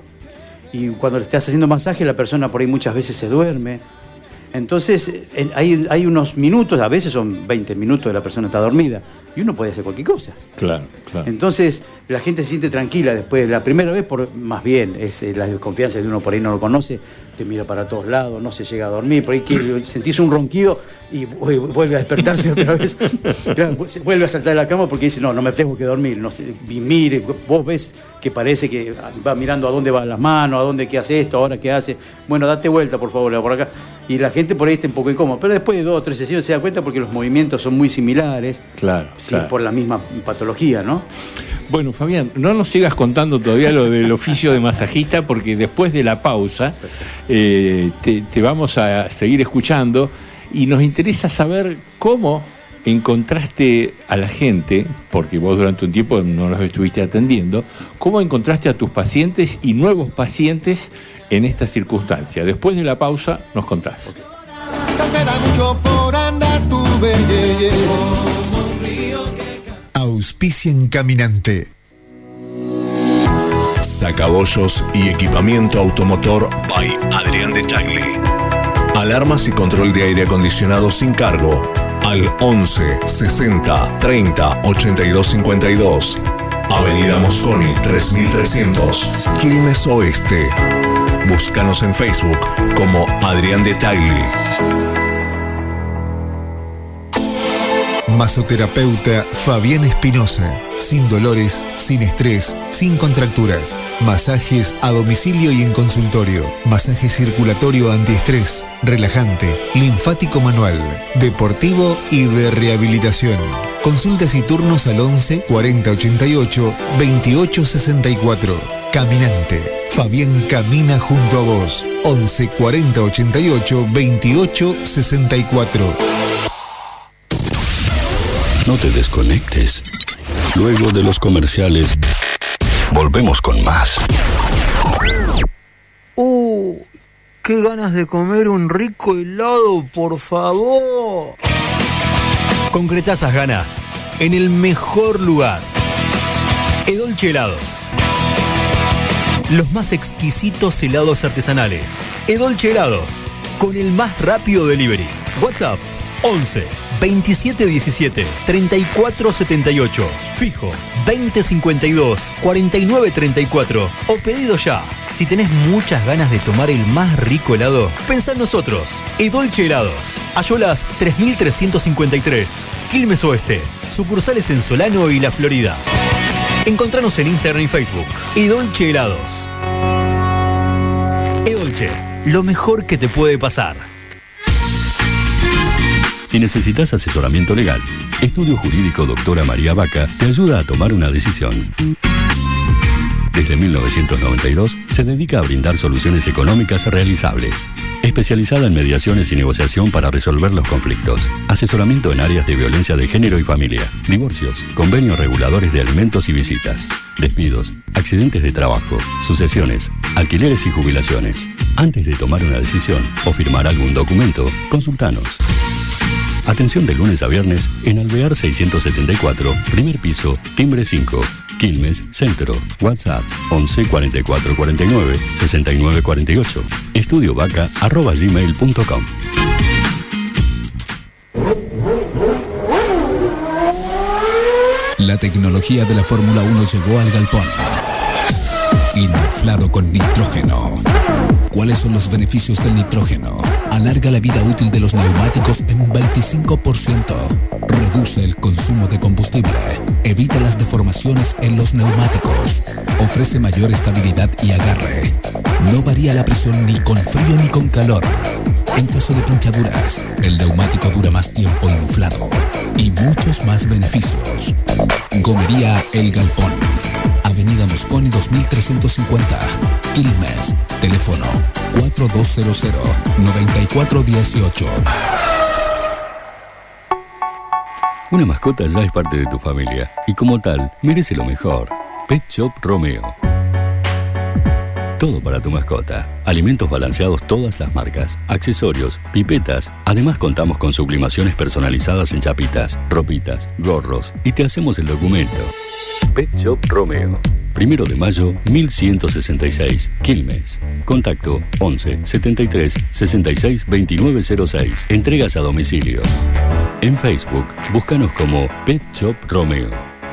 Y cuando le estás haciendo masaje, la persona por ahí muchas veces se duerme. Entonces, en- hay, hay unos minutos, a veces son veinte minutos de la persona está dormida, y uno puede hacer cualquier cosa. Claro, claro. Entonces, la gente se siente tranquila después. La primera vez, por, más bien, es eh, la desconfianza de uno por ahí no lo conoce, te mira para todos lados, no se llega a dormir, por ahí que sentís un ronquido y vu- vuelve a despertarse otra vez. Claro, se vuelve a saltar de la cama porque dice, no, no me tengo que dormir. No sé, y mire, vos ves que parece que va mirando a dónde van las manos, a dónde qué hace esto, ahora qué hace. Bueno, date vuelta, por favor, por acá. Y la gente por ahí está un poco incómoda. Pero después de dos o tres sesiones se da cuenta porque los movimientos son muy similares. Claro, Sí, claro. por la misma patología, ¿no? Bueno, Fabián, no nos sigas contando todavía lo del oficio de masajista, porque después de la pausa eh, te, te vamos a seguir escuchando y nos interesa saber cómo encontraste a la gente, porque vos durante un tiempo no los estuviste atendiendo, cómo encontraste a tus pacientes y nuevos pacientes en esta circunstancia. Después de la pausa nos contás. Queda mucho por andar tu belleza. Auspician Caminante. Sacabollos y equipamiento automotor by Adrián de Tagli. Alarmas y control de aire acondicionado sin cargo al once sesenta treinta ochenta y dos cincuenta y dos. Avenida Mosconi tres mil trescientos, Quilmes Oeste. Búscanos en Facebook como Adrián de Tagle. Masoterapeuta Fabián Espinosa. Sin dolores, sin estrés, sin contracturas. Masajes a domicilio y en consultorio. Masaje circulatorio antiestrés, relajante, linfático manual, deportivo y de rehabilitación. Consultas y turnos al once cuarenta ochenta y ocho veintiocho sesenta y cuatro. Caminante. Fabián camina junto a vos. once cuarenta ochenta y ocho veintiocho sesenta y cuatro. No te desconectes. Luego de los comerciales, volvemos con más. ¡Uh! ¡Qué ganas de comer un rico helado, por favor! Concretá esas ganas en el mejor lugar. Edolche Helados. Los más exquisitos helados artesanales. Edolche Helados, con el más rápido delivery. WhatsApp once veintisiete diecisiete treinta y cuatro setenta y ocho. Fijo veinte cincuenta y dos cuarenta y nueve treinta y cuatro. O pedido ya. Si tenés muchas ganas de tomar el más rico helado, pensá en nosotros. Edolche Helados. Ayolas tres mil trescientos cincuenta y tres. Quilmes Oeste. Sucursales en Solano y La Florida. Encontranos en Instagram y Facebook. Edolche Helados. Edolche, lo mejor que te puede pasar. Si necesitas asesoramiento legal, Estudio Jurídico Doctora María Vaca te ayuda a tomar una decisión. Desde mil novecientos noventa y dos se dedica a brindar soluciones económicas realizables. Especializada en mediaciones y negociación para resolver los conflictos. Asesoramiento en áreas de violencia de género y familia. Divorcios, convenios reguladores de alimentos y visitas. Despidos, accidentes de trabajo, sucesiones, alquileres y jubilaciones. Antes de tomar una decisión o firmar algún documento, consultanos. Atención de lunes a viernes en Alvear seiscientos setenta y cuatro, primer piso, timbre cinco, Quilmes, Centro. WhatsApp once cuarenta y cuatro cuarenta y nueve sesenta y nueve cuarenta y ocho. Estudiovaca arroba gmail punto com. La tecnología de la Fórmula uno llegó al galpón. Inflado con nitrógeno. ¿Cuáles son los beneficios del nitrógeno? Alarga la vida útil de los neumáticos en un veinticinco por ciento. Reduce el consumo de combustible. Evita las deformaciones en los neumáticos. Ofrece mayor estabilidad y agarre. No varía la presión ni con frío ni con calor. En caso de pinchaduras, el neumático dura más tiempo inflado. Y muchos más beneficios. Gomería El Galpón. Avenida Mosconi dos mil trescientos cincuenta, Quilmes. Teléfono cuatro dos cero cero nueve cuatro uno ocho. Una mascota ya es parte de tu familia y como tal merece lo mejor. Pet Shop Romeo. Todo para tu mascota. Alimentos balanceados todas las marcas, accesorios, pipetas. Además contamos con sublimaciones personalizadas en chapitas, ropitas, gorros y te hacemos el documento. Pet Shop Romeo. Primero de mayo, mil ciento sesenta y seis, Quilmes. Contacto once setenta y tres sesenta y seis veintinueve cero seis. Entregas a domicilio. En Facebook, búscanos como Pet Shop Romeo.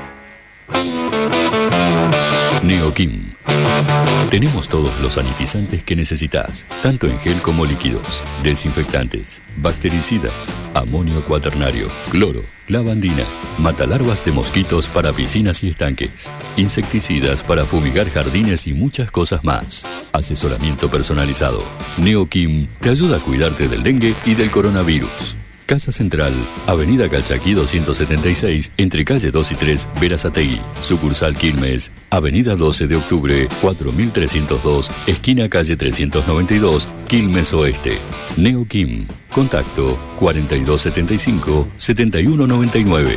Neokim. Tenemos todos los sanitizantes que necesitas, tanto en gel como líquidos, desinfectantes, bactericidas, amonio cuaternario, cloro, lavandina, matalarvas de mosquitos para piscinas y estanques, insecticidas para fumigar jardines y muchas cosas más. Asesoramiento personalizado. Neokim te ayuda a cuidarte del dengue y del coronavirus. Casa Central, Avenida Calchaquí doscientos setenta y seis, entre calle dos y tres, Berazategui. Sucursal Quilmes, Avenida doce de octubre, cuatro mil trescientos dos, esquina calle trescientos noventa y dos, Quilmes Oeste. Neokim. Contacto cuarenta y dos setenta y cinco, setenta y uno noventa y nueve.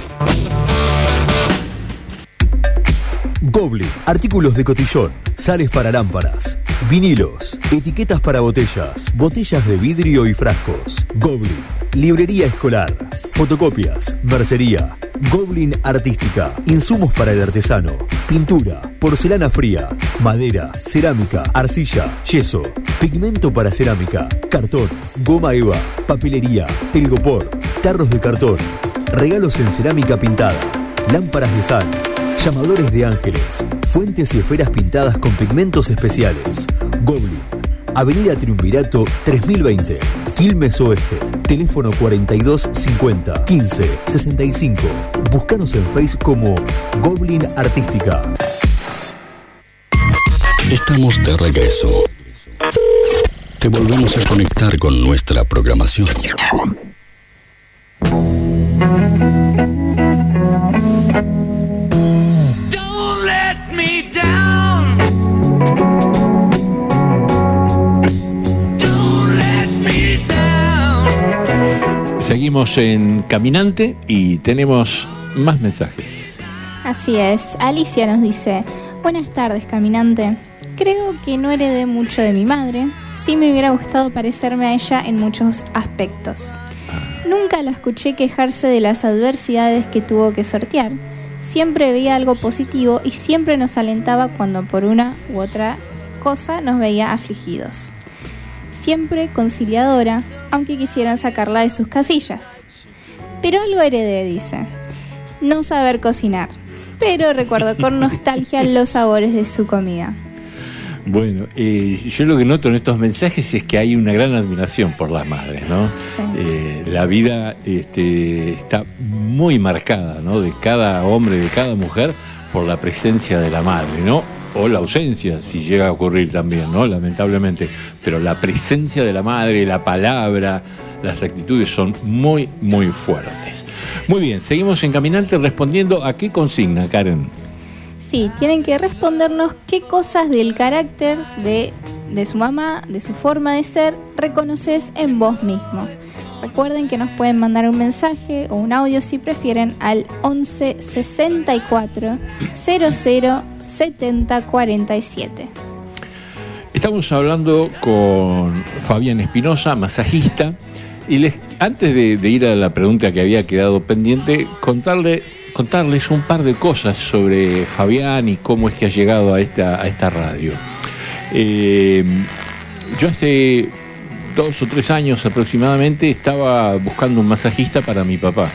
Goblin, artículos de cotillón, sales para lámparas, vinilos, etiquetas para botellas, botellas de vidrio y frascos. Goblin, librería escolar, fotocopias, mercería. Goblin Artística, insumos para el artesano, pintura, porcelana fría, madera, cerámica, arcilla, yeso, pigmento para cerámica, cartón, goma eva, papelería, telgopor, tarros de cartón, regalos en cerámica pintada, lámparas de sal, llamadores de ángeles, fuentes y esferas pintadas con pigmentos especiales. Goblin, Avenida Triunvirato tres mil veinte, Quilmes Oeste. Teléfono cuarenta y dos cincuenta, quince sesenta y cinco. Búscanos en Facebook como Goblin Artística. Estamos de regreso. Te volvemos a conectar con nuestra programación. Don't let me down. Don't let me down. Seguimos en Caminante y tenemos más mensajes. Así es, Alicia nos dice: buenas tardes, caminante. Creo que no heredé mucho de mi madre. Sí me hubiera gustado parecerme a ella en muchos aspectos. Nunca la escuché quejarse de las adversidades que tuvo que sortear. Siempre veía algo positivo y siempre nos alentaba cuando por una u otra cosa nos veía afligidos. Siempre conciliadora, aunque quisieran sacarla de sus casillas. Pero algo heredé, dice. No saber cocinar, pero recuerdo con nostalgia los sabores de su comida. Bueno, eh, yo lo que noto en estos mensajes es que hay una gran admiración por las madres, ¿no? Sí. Eh, la vida este, está muy marcada, ¿no? De cada hombre, de cada mujer, por la presencia de la madre, ¿no? O la ausencia, si llega a ocurrir también, ¿no? Lamentablemente. Pero la presencia de la madre, la palabra, las actitudes son muy, muy fuertes. Muy bien, seguimos en Caminante respondiendo a qué consigna, Karen. Sí, tienen que respondernos qué cosas del carácter de, de su mamá, de su forma de ser, reconoces en vos mismo. Recuerden que nos pueden mandar un mensaje o un audio si prefieren al once sesenta y cuatro cero cero setenta cuarenta y siete. Estamos hablando con Fabián Espinosa, masajista, y les, antes de, de ir a la pregunta que había quedado pendiente, contarle... contarles un par de cosas sobre Fabián y cómo es que ha llegado a esta, a esta radio. Eh, yo hace dos o tres años aproximadamente estaba buscando un masajista para mi papá.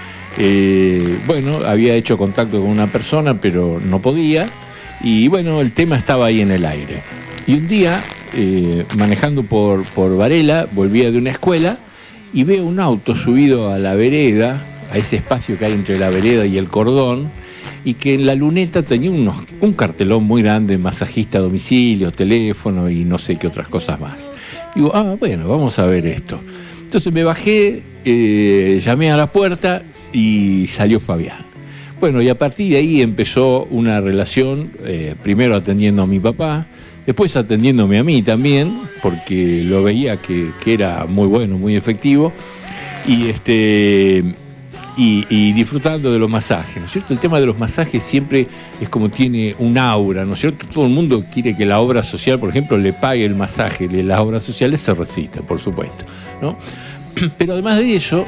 Eh, bueno, había hecho contacto con una persona, pero no podía, y bueno, el tema estaba ahí en el aire. Y un día, eh, manejando por, por Varela, volvía de una escuela y veo un auto subido a la vereda, a ese espacio que hay entre la vereda y el cordón, y que en la luneta tenía unos, un cartelón muy grande, masajista a domicilio, teléfono y no sé qué otras cosas más. Digo, ah, bueno, vamos a ver esto. Entonces me bajé, eh, llamé a la puerta y salió Fabián. Bueno, y a partir de ahí empezó una relación, eh, primero atendiendo a mi papá, después atendiéndome a mí también, porque lo veía que, que era muy bueno, muy efectivo, y este... Y, y disfrutando de los masajes, ¿no es cierto? El tema de los masajes siempre es como tiene un aura, ¿no es cierto? Todo el mundo quiere que la obra social, por ejemplo, le pague el masaje, las obras sociales se resisten, por supuesto, ¿no? Pero además de eso,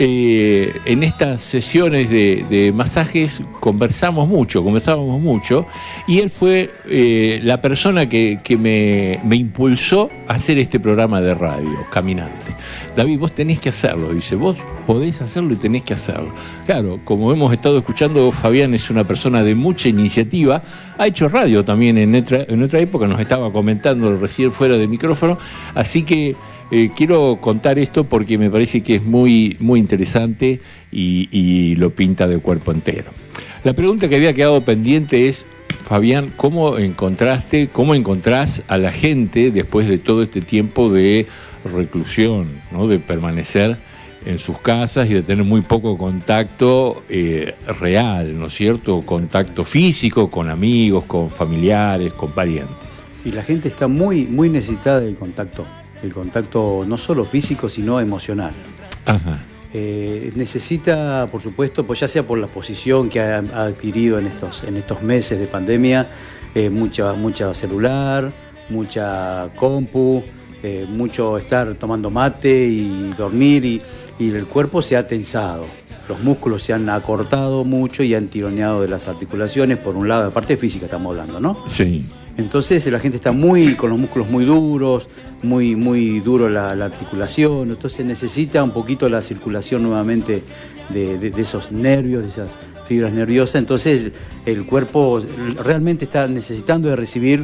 eh, en estas sesiones de, de masajes conversamos mucho, conversábamos mucho, y él fue eh, la persona que, que me, me impulsó a hacer este programa de radio, Caminante. David, vos tenés que hacerlo, dice, vos podés hacerlo y tenés que hacerlo. Claro, como hemos estado escuchando, Fabián es una persona de mucha iniciativa, ha hecho radio también en otra, en otra época, nos estaba comentando recién fuera de micrófono, así que Eh, quiero contar esto porque me parece que es muy, muy interesante y, y lo pinta de cuerpo entero. La pregunta que había quedado pendiente es, Fabián, ¿cómo encontraste, cómo encontrás a la gente después de todo este tiempo de reclusión, ¿no? De permanecer en sus casas y de tener muy poco contacto eh, real, ¿no es cierto? Contacto físico con amigos, con familiares, con parientes. Y la gente está muy, muy necesitada del contacto. El contacto no solo físico, sino emocional. Ajá. Eh, necesita, por supuesto, pues ya sea por la posición que ha, ha adquirido en estos, en estos meses de pandemia, eh, mucha, mucha celular, mucha compu, eh, mucho estar tomando mate y dormir, y, y el cuerpo se ha tensado. Los músculos se han acortado mucho y han tironeado de las articulaciones, por un lado, de parte física estamos hablando, ¿no? Sí. Entonces la gente está muy con los músculos muy duros, muy, muy duro la, la articulación, entonces necesita un poquito la circulación nuevamente de, de, de esos nervios, de esas fibras nerviosas, entonces el cuerpo realmente está necesitando de recibir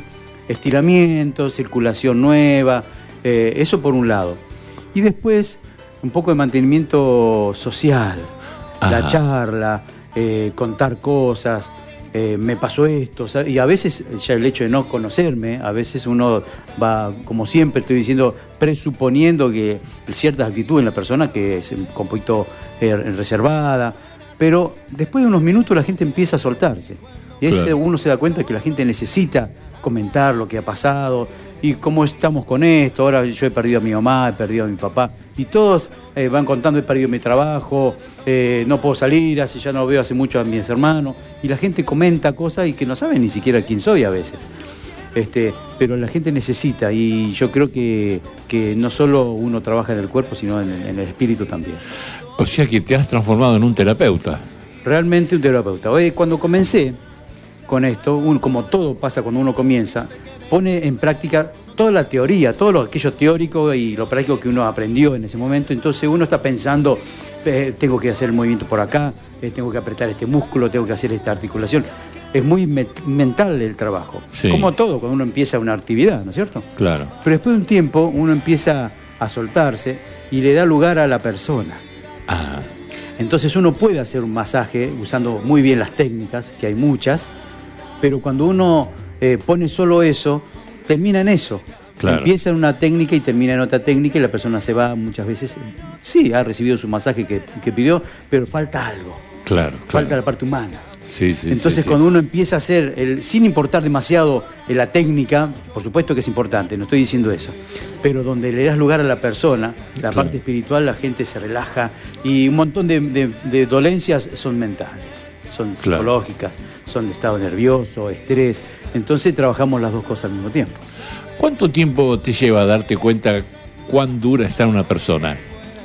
estiramiento, circulación nueva, eh, eso por un lado. Y después un poco de mantenimiento social, Ajá. la charla, eh, contar cosas. Eh, me pasó esto, ¿sabes? Y a veces ya el hecho de no conocerme, a veces uno va, como siempre estoy diciendo, presuponiendo que ciertas actitudes en la persona que es un poquito eh, reservada, pero después de unos minutos la gente empieza a soltarse. Y ahí Claro. uno se da cuenta que la gente necesita comentar lo que ha pasado y cómo estamos con esto. Ahora yo he perdido a mi mamá, he perdido a mi papá, y todos eh, van contando: he perdido mi trabajo, eh, no puedo salir, hace, ya no veo hace mucho a mis hermanos, y la gente comenta cosas y que no saben ni siquiera quién soy a veces. Este, pero la gente necesita, y yo creo que, que no solo uno trabaja en el cuerpo, sino en, en el espíritu también. O sea que te has transformado en un terapeuta. Realmente un terapeuta. Oye, cuando comencé con esto, un, como todo pasa cuando uno comienza, pone en práctica toda la teoría, todo lo aquello teórico y lo práctico que uno aprendió en ese momento. Entonces uno está pensando, eh, tengo que hacer el movimiento por acá, eh, tengo que apretar este músculo, tengo que hacer esta articulación. Es muy me- mental el trabajo. Sí. Como todo, cuando uno empieza una actividad, ¿no es cierto? Claro. Pero después de un tiempo uno empieza a soltarse y le da lugar a la persona. Ah. Entonces uno puede hacer un masaje usando muy bien las técnicas, que hay muchas, pero cuando uno eh, pone solo eso, termina en eso. Claro. Empieza en una técnica y termina en otra técnica, y la persona se va muchas veces. Sí, ha recibido su masaje que, que pidió, pero falta algo. Claro, claro. Falta la parte humana. Sí, sí, Entonces, sí, sí. cuando uno empieza a hacer, el, sin importar demasiado eh, la técnica, por supuesto que es importante, no estoy diciendo eso, pero donde le das lugar a la persona, la Claro. parte espiritual, la gente se relaja, y un montón de, de- de dolencias son mentales, son Claro. psicológicas, son de estado nervioso, estrés. Entonces trabajamos las dos cosas al mismo tiempo. ¿Cuánto tiempo te lleva a darte cuenta cuán dura está una persona?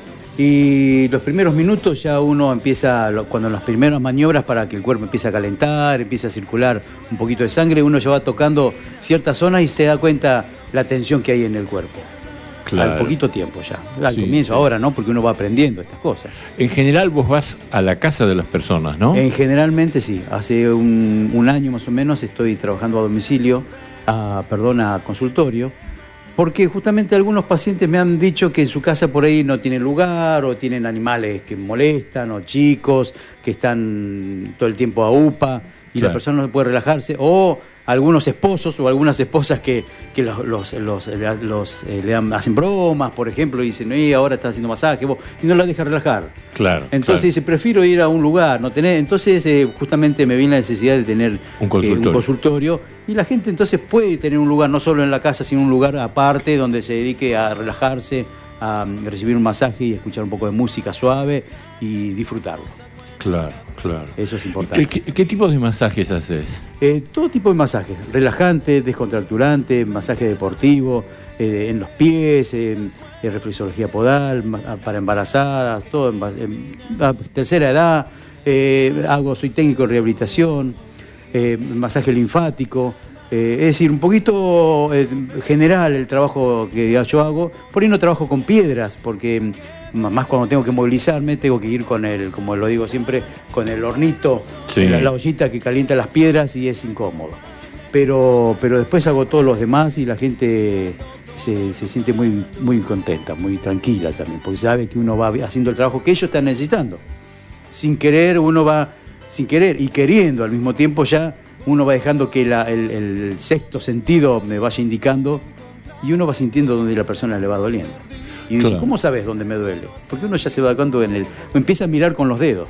Y los primeros minutos ya uno empieza, lo- cuando las primeras maniobras para que el cuerpo empiece a calentar, empiece a circular un poquito de sangre, uno ya va tocando ciertas zonas y se da cuenta la tensión que hay en el cuerpo. Claro. Al poquito tiempo ya. Al Sí, comienzo, sí. ahora no, porque uno va aprendiendo estas cosas. En general vos vas a la casa de las personas, ¿no? En generalmente sí. Hace un, un año más o menos estoy trabajando a domicilio, a, perdón, a consultorio, porque justamente algunos pacientes me han dicho que en su casa por ahí no tienen lugar, o tienen animales que molestan, o chicos que están todo el tiempo a UPA y Claro. la persona no puede relajarse, o algunos esposos o algunas esposas que, que los, los, los, los, eh, le dan- hacen bromas, por ejemplo, y dicen: "Eh, ahora está haciendo masaje", vos, y no la deja relajar. Claro. Entonces dice: prefiero ir a un lugar, no tener. Entonces eh, justamente me viene la necesidad de tener Un eh, consultorio. un consultorio, y la gente entonces puede tener un lugar, no solo en la casa, sino un lugar aparte donde se dedique a relajarse, a mm, recibir un masaje y escuchar un poco de música suave y disfrutarlo. Claro, claro. Eso es importante. ¿Qué, qué tipo de masajes haces? Eh, todo tipo de masajes, relajante, descontracturante, masaje deportivo, eh, en los pies, eh, eh, reflexología podal, ma- para embarazadas, todo en base- en- a tercera edad, eh, hago, soy técnico de rehabilitación, eh, masaje linfático, eh, es decir, un poquito eh, general el trabajo que yo hago. Por ahí no trabajo con piedras, porque mm, más cuando tengo que movilizarme, tengo que ir con el, como lo digo siempre, con el hornito, Sí. la, la ollita que calienta las piedras, y es incómodo. Pero, pero después hago todos los demás y la gente se, se siente muy, muy contenta, muy tranquila también, porque sabe que uno va haciendo el trabajo que ellos están necesitando. Sin querer, uno va, sin querer y queriendo al mismo tiempo, ya uno va dejando que la- el, el sexto sentido me vaya indicando, y uno va sintiendo dónde la persona le va doliendo. Y uno dice: Claro. ¿cómo sabes dónde me duele? Porque uno ya se va dando en el... o empieza a mirar con los dedos.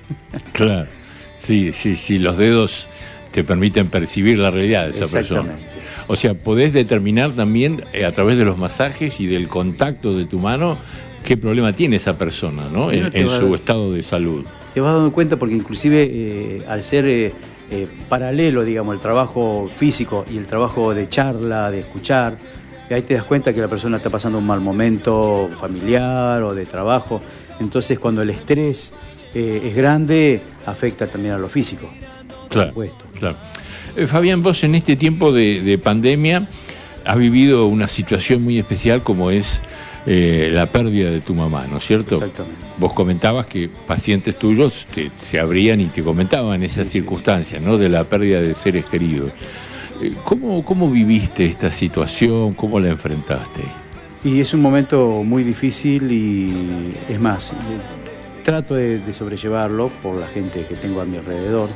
Claro. Sí, sí, sí. Los dedos te permiten percibir la realidad de esa persona. Exactamente. O sea, podés determinar también eh, a través de los masajes y del contacto de tu mano qué problema tiene esa persona, ¿no? Bueno, En, te en va- su estado de salud. Te vas dando cuenta porque inclusive eh, al ser eh, eh, paralelo, digamos, el trabajo físico y el trabajo de charla, de escuchar, y ahí te das cuenta que la persona está pasando un mal momento familiar o de trabajo. Entonces, cuando el estrés eh, es grande, afecta también a lo físico. Claro, supuesto. claro. Eh, Fabián, vos en este tiempo de, de pandemia has vivido una situación muy especial como es eh, la pérdida de tu mamá, ¿no es cierto? Exactamente. Vos comentabas que pacientes tuyos te, se abrían y te comentaban esas circunstancias, ¿no? De la pérdida de seres queridos. Eh, ¿Cómo, ¿Cómo viviste esta situación? ¿Cómo la enfrentaste? Y es un momento muy difícil y es más, trato de, de sobrellevarlo por la gente que tengo a mi alrededor.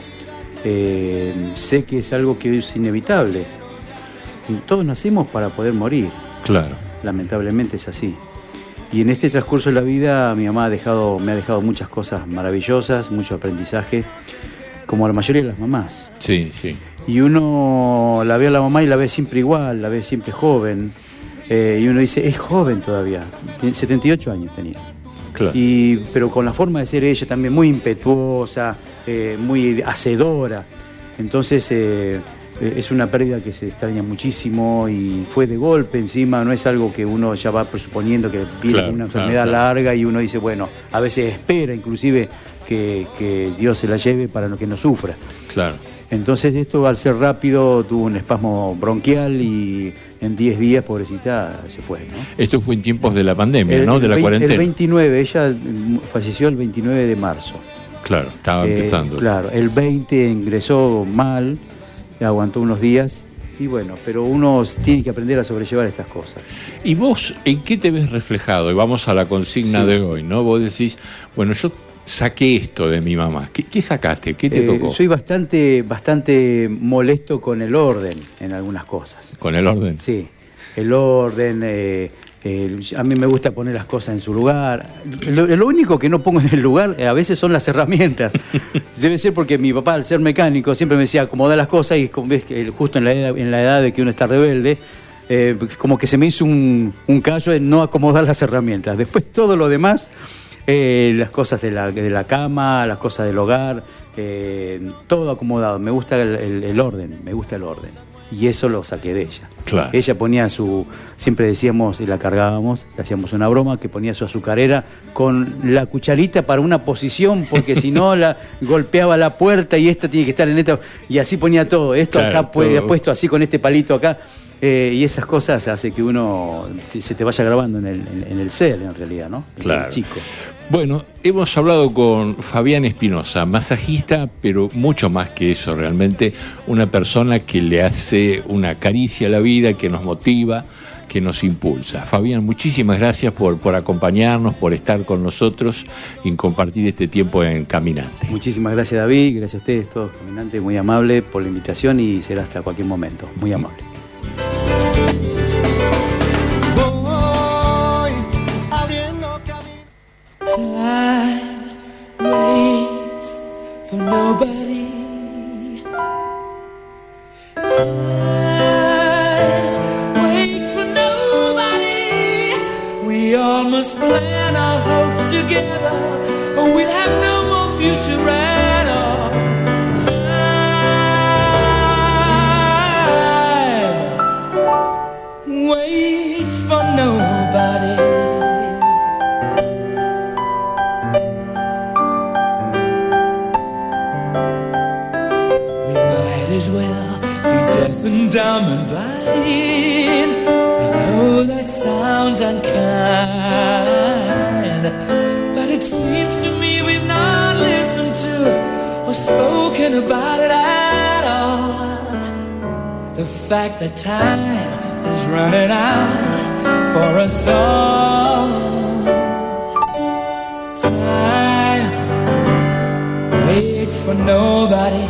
Eh, sé que es algo que es inevitable. Todos nacimos para poder morir. Claro. Lamentablemente es así. Y en este transcurso de la vida mi mamá ha dejado, me ha dejado muchas cosas maravillosas, mucho aprendizaje, como la mayoría de las mamás. Sí, sí. Y uno la ve a la mamá y la ve siempre igual, la ve siempre joven. Eh, y uno dice, es joven todavía, tiene setenta y ocho años tenía. Claro. Y, pero con la forma de ser ella también muy impetuosa, eh, muy hacedora. Entonces eh, es una pérdida que se extraña muchísimo y fue de golpe encima, no es algo que uno ya va presuponiendo que viene Claro, una claro, enfermedad claro. larga y uno dice, bueno, a veces espera inclusive que, que Dios se la lleve para no- que no sufra. Claro. Entonces esto al ser rápido tuvo un espasmo bronquial y en diez días, pobrecita, se fue, ¿no? Esto fue en tiempos de la pandemia, El- ¿no? De el la veinte cuarentena. El veintinueve, ella mm, falleció el veintinueve de marzo. Claro, estaba Eh, empezando. Claro, el veinte ingresó mal, aguantó unos días y bueno, pero uno tiene que aprender a sobrellevar estas cosas. ¿Y vos en qué te ves reflejado? Y vamos a la consigna Sí, de sí. hoy, ¿no? Vos decís, bueno, yo saqué esto de mi mamá. ¿Qué, qué sacaste? ¿Qué te Eh, tocó? soy bastante, bastante molesto con el orden en algunas cosas. ¿Con el orden? Sí, el orden, eh, el- a mí me gusta poner las cosas en su lugar. Lo, lo único que no pongo en el lugar eh, a veces son las herramientas. Debe ser porque mi papá, al ser mecánico, siempre me decía acomodar las cosas y como ves que justo en la edad, en la edad de que uno está rebelde, eh, como que se me hizo un, un callo en no acomodar las herramientas. Después todo lo demás, eh, las cosas de la, de la cama, las cosas del hogar, eh, todo acomodado. Me gusta el, el- el orden, me gusta el orden. Y eso lo saqué de ella. Claro. Ella ponía su, siempre decíamos y la cargábamos, le hacíamos una broma, que ponía su azucarera con la cucharita para una posición, porque si no la golpeaba la puerta y esta tiene que estar en esta, y así ponía todo. Esto Claro, acá puede, todo. puesto así con este palito acá. Eh, y esas cosas hace que uno te- se te vaya grabando en el, en, en el ser, en realidad, ¿no? El Claro. chico. Bueno, hemos hablado con Fabián Espinosa, masajista, pero mucho más que eso realmente, una persona que le hace una caricia a la vida, que nos motiva, que nos impulsa. Fabián, muchísimas gracias por, por acompañarnos, por estar con nosotros y compartir este tiempo en Caminante. Muchísimas gracias, David, gracias a ustedes todos, caminantes, muy amable por la invitación y será hasta cualquier momento. Muy amable. Time waits for nobody. Time waits for nobody. We all must plan our hopes together, or we'll have no more future at all. Time waits for nobody. As well be deaf and dumb and blind. I know that sounds unkind, but it seems to me we've not listened to or spoken about it at all. The fact that time is running out for us all. Time waits for nobody.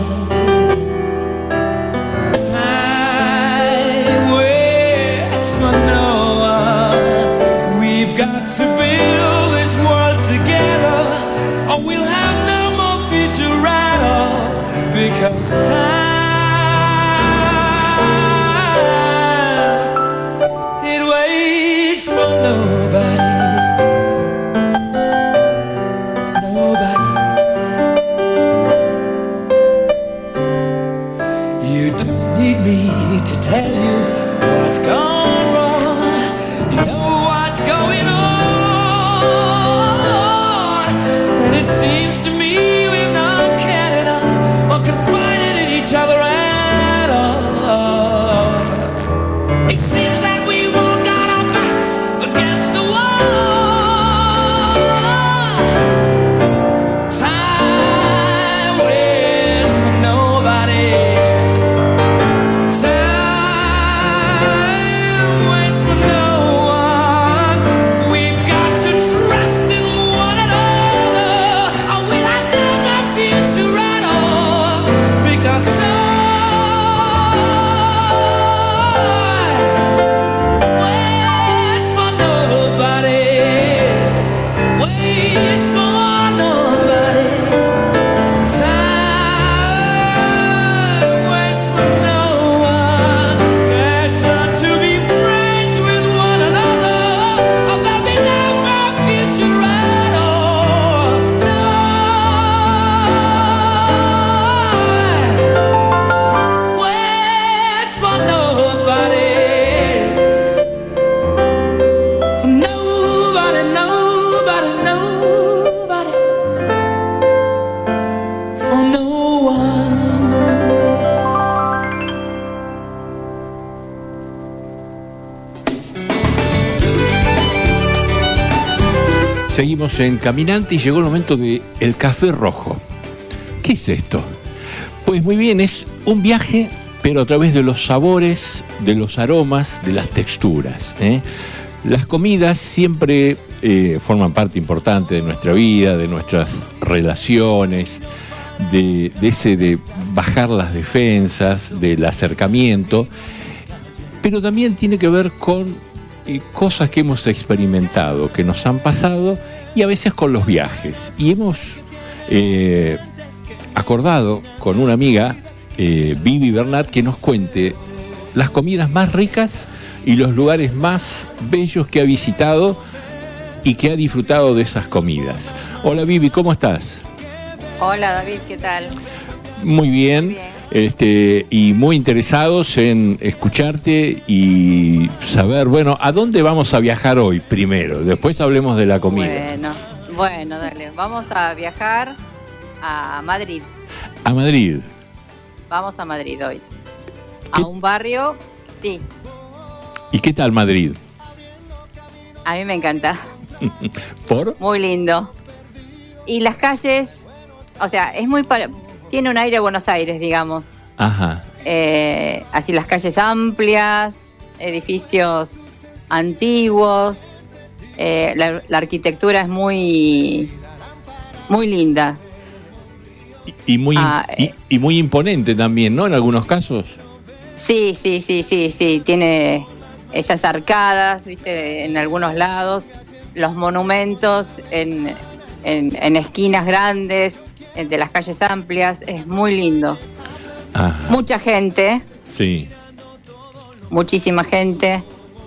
Time waits for no one. We've got to build this world together, or we'll have no more future at all. Because time, it waits for nobody. Nobody. You don't need me to tell you what's gone wrong. You know what's going on. And it seems to me we've not cared enough or confided in each Seguimos en Caminante y llegó el momento de el café rojo. ¿Qué es esto? Pues muy bien, es un viaje, pero a través de los sabores, de los aromas, de las texturas, ¿eh? Las comidas siempre eh, forman parte importante de nuestra vida, de nuestras relaciones, de, de ese de bajar las defensas, del acercamiento, pero también tiene que ver con eh, cosas que hemos experimentado, que nos han pasado, y a veces con los viajes. Y hemos eh, acordado con una amiga, eh, Vivi Bernat, que nos cuente las comidas más ricas y los lugares más bellos que ha visitado y que ha disfrutado de esas comidas. Hola Vivi, ¿cómo estás? Hola David, ¿qué tal? Muy bien, bien. Este, y muy interesados en escucharte y saber, bueno, ¿a dónde vamos a viajar hoy primero? Después hablemos de la comida. Bueno, bueno, dale, vamos a viajar a Madrid. A Madrid. Vamos a Madrid hoy. A un barrio, sí. ¿Y qué tal Madrid? A mí me encanta. ¿Por? Muy lindo. Y las calles, o sea, es muy para, tiene un aire Buenos Aires, digamos. Ajá. Eh, así las calles amplias, edificios antiguos, eh, la, la arquitectura es muy, muy linda. Y, y muy ah, y, y muy imponente también, ¿no? En algunos casos. Sí, sí, sí, sí, sí. Tiene esas arcadas, viste, en algunos lados, los monumentos en, en, en esquinas grandes, de las calles amplias, es muy lindo. Ajá. Mucha gente. Sí. Muchísima gente.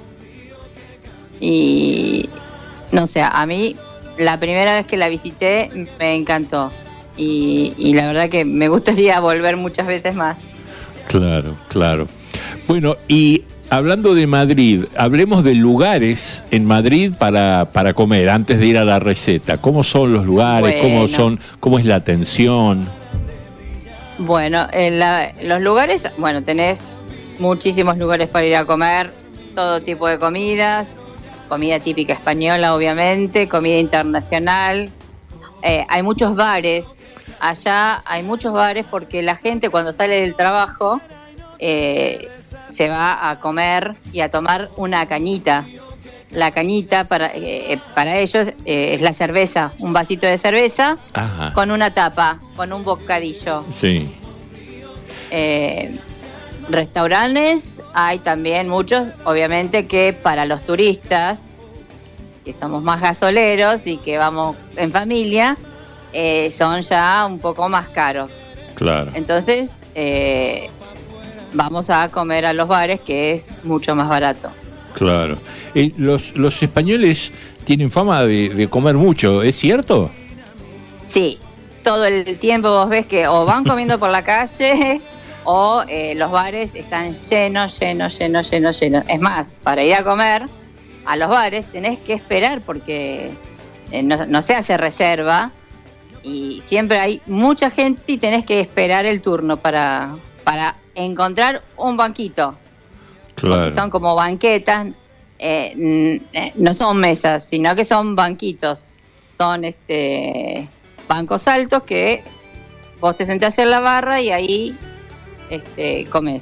Y no sé, a mí la primera vez que la visité me encantó. Y, y la verdad que me gustaría volver muchas veces más. Claro, claro. Bueno, y hablando de Madrid, hablemos de lugares en Madrid para, para comer, antes de ir a la receta. ¿Cómo son los lugares? Bueno. ¿Cómo son? ¿Cómo es la atención? Bueno, en la, los lugares, bueno, tenés muchísimos lugares para ir a comer, todo tipo de comidas, comida típica española, obviamente, comida internacional. Eh, hay muchos bares. Allá hay muchos bares porque la gente cuando sale del trabajo eh, se va a comer y a tomar una cañita. La cañita para eh, para ellos eh, es la cerveza, un vasito de cerveza. Ajá. Con una tapa, con un bocadillo. Sí. Eh, restaurantes hay también muchos, obviamente que para los turistas, que somos más gasoleros y que vamos en familia, eh, son ya un poco más caros. Claro. Entonces, eh, vamos a comer a los bares, que es mucho más barato. Claro. Eh, los, los españoles tienen fama de, de comer mucho, ¿es cierto? Sí, todo el tiempo vos ves que o van comiendo por la calle o eh, los bares están llenos, llenos, llenos, llenos, llenos. Es más, para ir a comer a los bares tenés que esperar porque eh, no, no se hace reserva y siempre hay mucha gente y tenés que esperar el turno para, para encontrar un banquito. Claro. Son como banquetas, eh, n- eh, no son mesas, sino que son banquitos. Son este bancos altos que vos te sentás en la barra y ahí este, comes.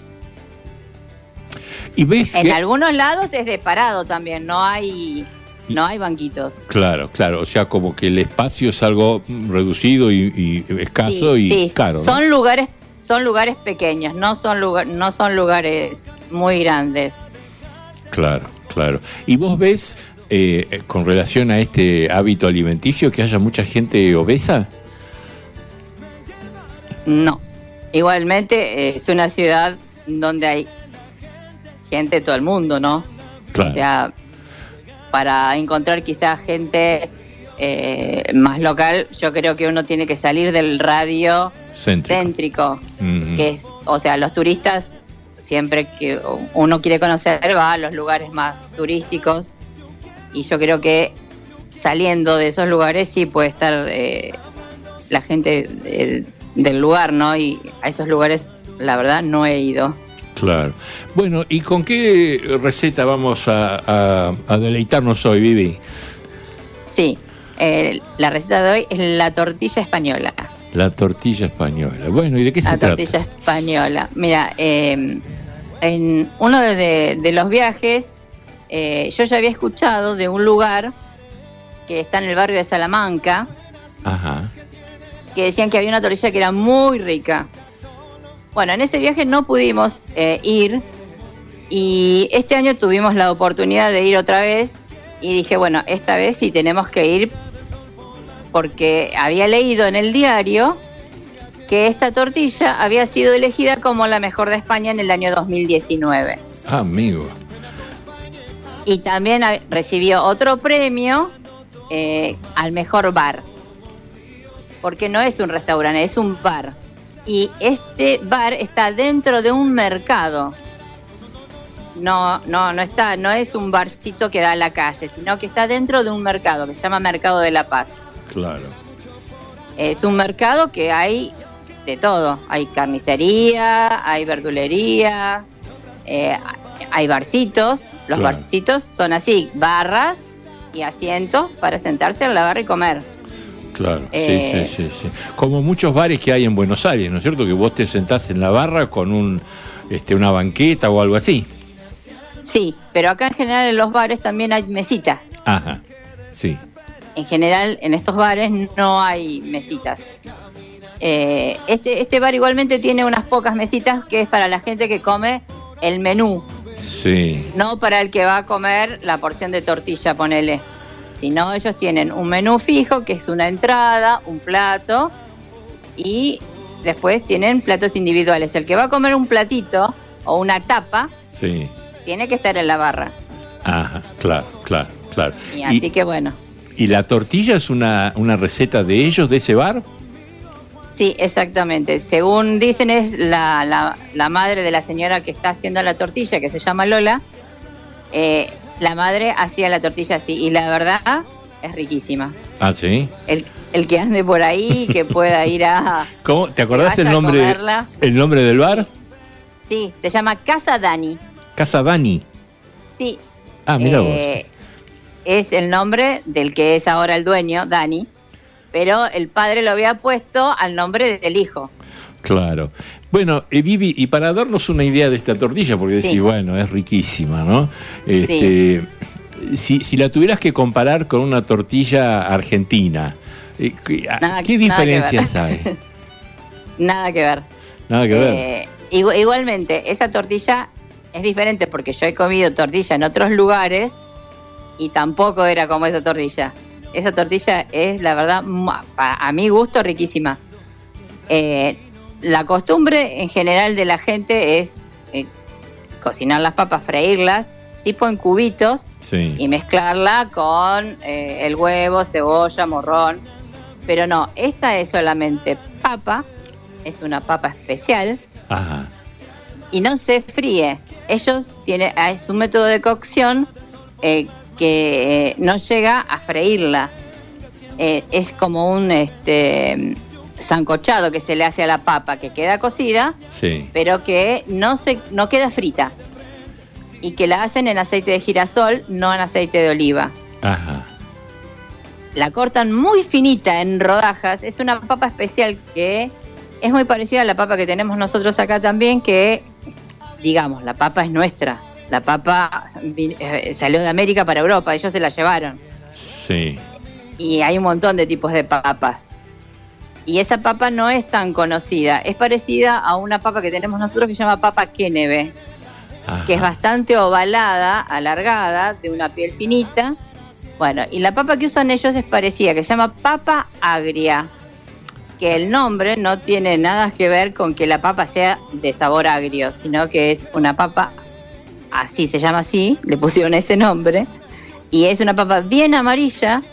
Y ves En que... algunos lados es de parado también, no hay no hay banquitos. Claro, claro, o sea, como que el espacio es algo reducido y, y escaso Sí, y sí, caro, ¿no? Son lugares, son lugares pequeños, no son lugar, no son lugares muy grandes. Claro, claro. ¿Y vos ves, eh, con relación a este hábito alimenticio, que haya mucha gente obesa? No. Igualmente eh, es una ciudad donde hay gente de todo el mundo, ¿no? Claro. O sea, para encontrar quizás gente eh, más local, yo creo que uno tiene que salir del radio Céntrico. céntrico, Mm. que es, o sea, los turistas siempre que uno quiere conocer va a los lugares más turísticos y yo creo que saliendo de esos lugares sí puede estar eh, la gente eh, del lugar, ¿no? Y a esos lugares la verdad no he ido. Claro. Bueno, ¿y con qué receta vamos a, a, a deleitarnos hoy, Vivi? Sí, eh, la receta de hoy es la tortilla española. La tortilla española. Bueno, ¿y de qué La se trata? tortilla española. Mira, eh, en uno de, de los viajes, eh, yo ya había escuchado de un lugar que está en el barrio de Salamanca, Ajá. que decían que había una tortilla que era muy rica. Bueno, en ese viaje no pudimos eh, ir, y este año tuvimos la oportunidad de ir otra vez, y dije, bueno, esta vez sí tenemos que ir, porque había leído en el diario que esta tortilla había sido elegida como la mejor de España en el año dos mil diecinueve. Ah, amigo. Y también ha- recibió otro premio eh, al mejor bar. Porque no es un restaurante, es un bar. Y este bar está dentro de un mercado. No, no, no está, no es un barcito que da a la calle, sino que está dentro de un mercado que se llama Mercado de la Paz. Claro. Es un mercado que hay de todo. Hay carnicería, hay verdulería, eh, hay barcitos. Los Claro. barcitos son así, barras y asientos para sentarse en la barra y comer. Claro, Eh, sí, sí, sí, sí. Como muchos bares que hay en Buenos Aires, ¿no es cierto? Que vos te sentás en la barra con un, este, una banqueta o algo así. Sí, pero acá en general en los bares también hay mesitas. Ajá, sí. En general en estos bares no hay mesitas. Eh, este, este bar igualmente tiene unas pocas mesitas que es para la gente que come el menú, Sí. no para el que va a comer la porción de tortilla, ponele. Sino ellos tienen un menú fijo que es una entrada, un plato, y después tienen platos individuales. El que va a comer un platito o una tapa Sí. tiene que estar en la barra. Ajá, claro, claro, claro. Y así que bueno. ¿Y la tortilla es una, una receta de ellos, de ese bar? Sí, exactamente. Según dicen es la, la, la madre de la señora que está haciendo la tortilla, que se llama Lola. Eh, la madre hacía la tortilla así y la verdad es riquísima. Ah, sí. El, el que ande por ahí, que pueda ir a... ¿Cómo? ¿Te acordás que el vaya a nombre, comerla. el nombre del bar? Sí, se llama Casa Dani. Casa Dani. Sí. Ah, mira Eh, es el nombre del que es ahora el dueño, Dani, pero el padre lo había puesto al nombre del hijo. vos. Claro. Bueno, eh, Vivi, y para darnos una idea de esta tortilla, porque decís, Sí. bueno, es riquísima, ¿no? Este, si, si la tuvieras que comparar con una tortilla argentina, eh, ¿qué, a- Nada- ¿qué nada que diferencias ver. hay? Nada que ver. Nada que ver. Eh, igu- igualmente, esa tortilla es diferente porque yo he comido tortilla en otros lugares y tampoco era como esa tortilla. Esa tortilla es, la verdad, mua, pa- a mi gusto, riquísima. Eh, la costumbre en general de la gente es eh, cocinar las papas, freírlas, tipo en cubitos, Sí. y mezclarla con eh, el huevo, cebolla, morrón. Pero no, esta es solamente papa, es una papa especial Ajá. y no se fríe. Ellos tienen, es un método de cocción eh, que eh, no llega a freírla. Eh, es como un este sancochado que se le hace a la papa, que queda cocida, Sí. pero que no se no queda frita. Y que la hacen en aceite de girasol, no en aceite de oliva. Ajá. La cortan muy finita en rodajas. Es una papa especial que es muy parecida a la papa que tenemos nosotros acá también, que, digamos, la papa es nuestra. La papa vi- eh, salió de América para Europa, ellos se la llevaron. Sí. Y hay un montón de tipos de papas. Y esa papa no es tan conocida. Es parecida a una papa que tenemos nosotros que se llama papa Keneve, que es bastante ovalada, alargada, de una piel finita. Bueno, y la papa que usan ellos es parecida, que se llama papa agria, que el nombre no tiene nada que ver con que la papa sea de sabor agrio, sino que es una papa, así se llama así, le pusieron ese nombre, y es una papa bien amarilla,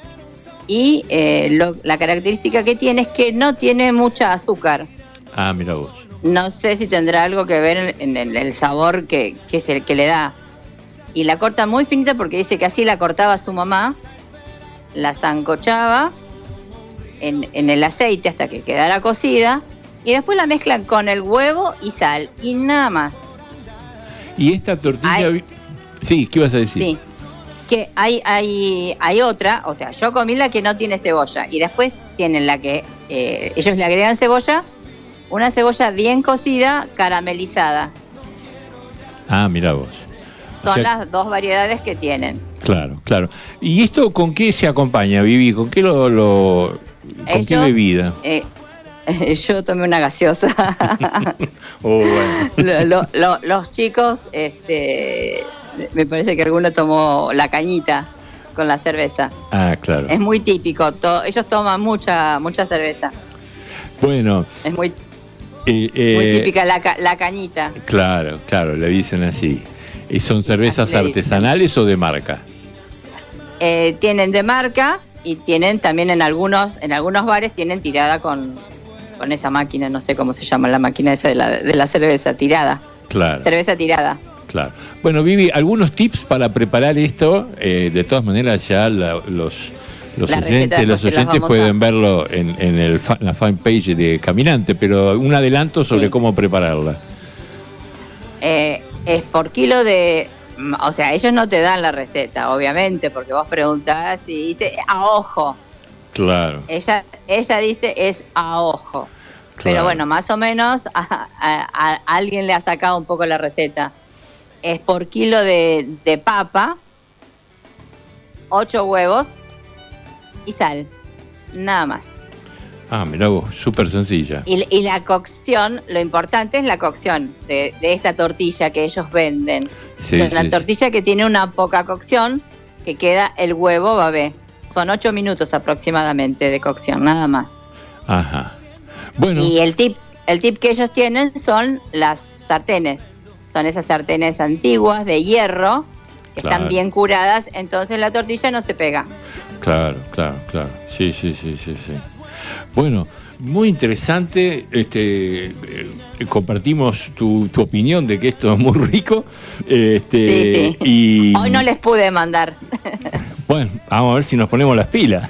y eh, lo- la característica que tiene es que no tiene mucha azúcar. Ah, mira vos. No sé si tendrá algo que ver en, en el, el sabor que, que es el que le da. Y la corta muy finita porque dice que así la cortaba su mamá, la sancochaba en, en el aceite hasta que quedara cocida y después la mezclan con el huevo y sal y nada más. Y esta tortilla... Ay. vi- Sí, ¿qué ibas a decir? Sí. que hay, hay, hay otra, o sea, yo comí la que no tiene cebolla y después tienen la que eh, ellos le agregan cebolla, una cebolla bien cocida, caramelizada. Ah, mirá vos. Son O sea, las dos variedades que tienen. Claro, claro. ¿Y esto con qué se acompaña, Vivi? ¿Con qué lo, lo con qué Ellos, bebida? eh, yo tomé una gaseosa. Oh, bueno. Lo- lo- lo- los chicos, este, me parece que alguno tomó la cañita con la cerveza. Ah, claro. Es muy típico. To- ellos toman mucha mucha cerveza. Bueno, Es muy, eh, eh, muy típica la, ca- la cañita. claro, claro, le dicen así. ¿Y son cervezas Así le dicen. artesanales o de marca? Eh, tienen de marca y tienen también en algunos en algunos bares tienen tirada con, con esa máquina, no sé cómo se llama la máquina esa de la, de la cerveza, tirada. Claro, Cerveza tirada. claro. Bueno, Vivi, algunos tips para preparar esto. Eh, de todas maneras, ya la- los los La receta oyentes, los después se las oyentes vamos pueden a- verlo en, en el fa- la fanpage de Caminante, pero un adelanto sobre Sí. cómo prepararla. Eh, es por kilo de... mm, O sea, ellos no te dan la receta, obviamente, porque vos preguntás y dice a ojo. Claro. Ella ella dice es a ojo. Pero Claro. bueno, más o menos a, a- a alguien le ha sacado un poco la receta. Es por kilo de, de papa, ocho huevos y sal. Nada más. Ah, mirá vos, súper sencilla. Y, y la cocción, lo importante es la cocción de, de esta tortilla que ellos venden. Sí, es una sí, sí. tortilla que tiene una poca cocción, que queda el huevo babé. Son ocho minutos aproximadamente de cocción, nada más. Ajá. Bueno, Y el tip, el tip que ellos tienen son las sartenes. Son esas sartenes antiguas de hierro que Claro. están bien curadas, entonces la tortilla no se pega. claro, claro, claro. Sí, sí, sí, sí, sí. Bueno, muy interesante. Este, eh, compartimos tu, tu opinión de que esto es muy rico. Este, Sí, sí. Y Hoy no les pude mandar. bueno, vamos a ver si nos ponemos las pilas.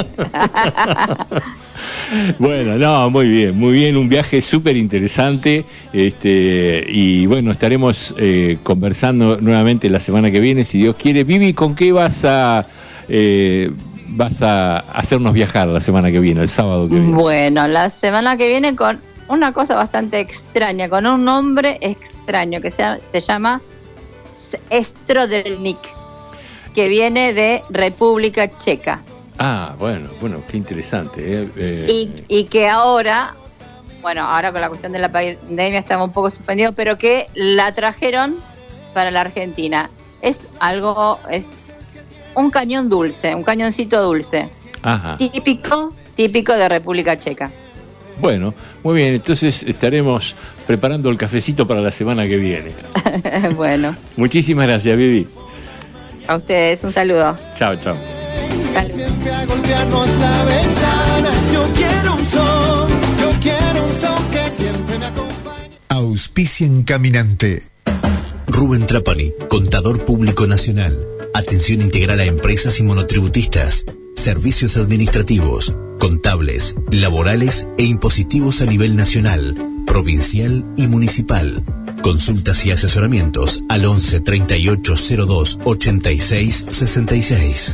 Bueno, no, muy bien, muy bien, un viaje súper interesante, este, y bueno, estaremos eh, conversando nuevamente la semana que viene, si Dios quiere. Vivi, ¿con qué vas a eh, vas a hacernos viajar la semana que viene, el sábado que viene? Bueno, la semana que viene con una cosa bastante extraña, con un nombre extraño que se, se llama Strodelnik, que viene de República Checa. Ah, bueno, bueno, qué interesante. eh, eh, Y, y que ahora, bueno, ahora con la cuestión de la pandemia estamos un poco suspendidos, pero que la trajeron para la Argentina. Es algo, es un cañón dulce, un cañoncito dulce, Ajá. típico, típico de República Checa. Bueno, muy bien, entonces estaremos preparando el cafecito para la semana que viene. Bueno, Muchísimas gracias, Vivi. a ustedes un saludo. Chao, chao. Siempre a golpearnos la ventana. Yo quiero un son, yo quiero un son que siempre me acompañe. Auspician Caminante. Rubén Trapani, contador público nacional. Atención integral a empresas y monotributistas. Servicios administrativos, contables, laborales e impositivos a nivel nacional, provincial y municipal. Consultas y asesoramientos al once treinta y ocho cero dos ochenta y seis sesenta y seis.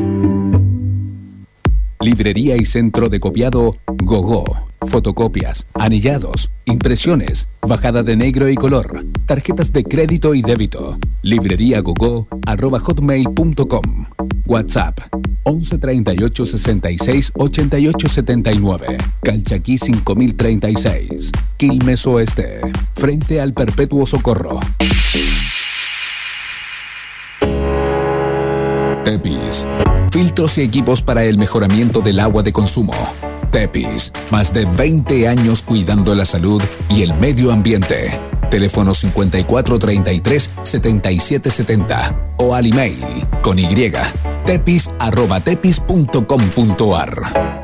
Librería y centro de copiado Gogó. Fotocopias, anillados, impresiones, bajada de negro y color, tarjetas de crédito y débito. Libreriagogo arroba hotmail punto com. WhatsApp once treinta y ocho sesenta y seis ochenta y ocho setenta y nueve. Calchaquí cinco mil treinta y seis. Quilmes Oeste. Frente al Perpetuo Socorro. Tepis. Filtros y equipos para el mejoramiento del agua de consumo. Tepis. Más de veinte años cuidando la salud y el medio ambiente. Teléfono cincuenta y cuatro treinta y tres setenta y siete setenta o al email con y tepis arroba tepis punto com punto ar.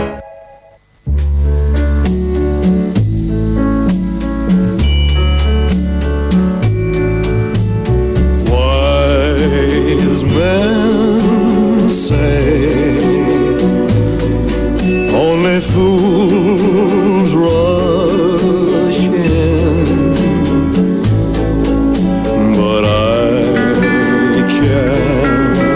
Wise men say only fools rush in, but I can't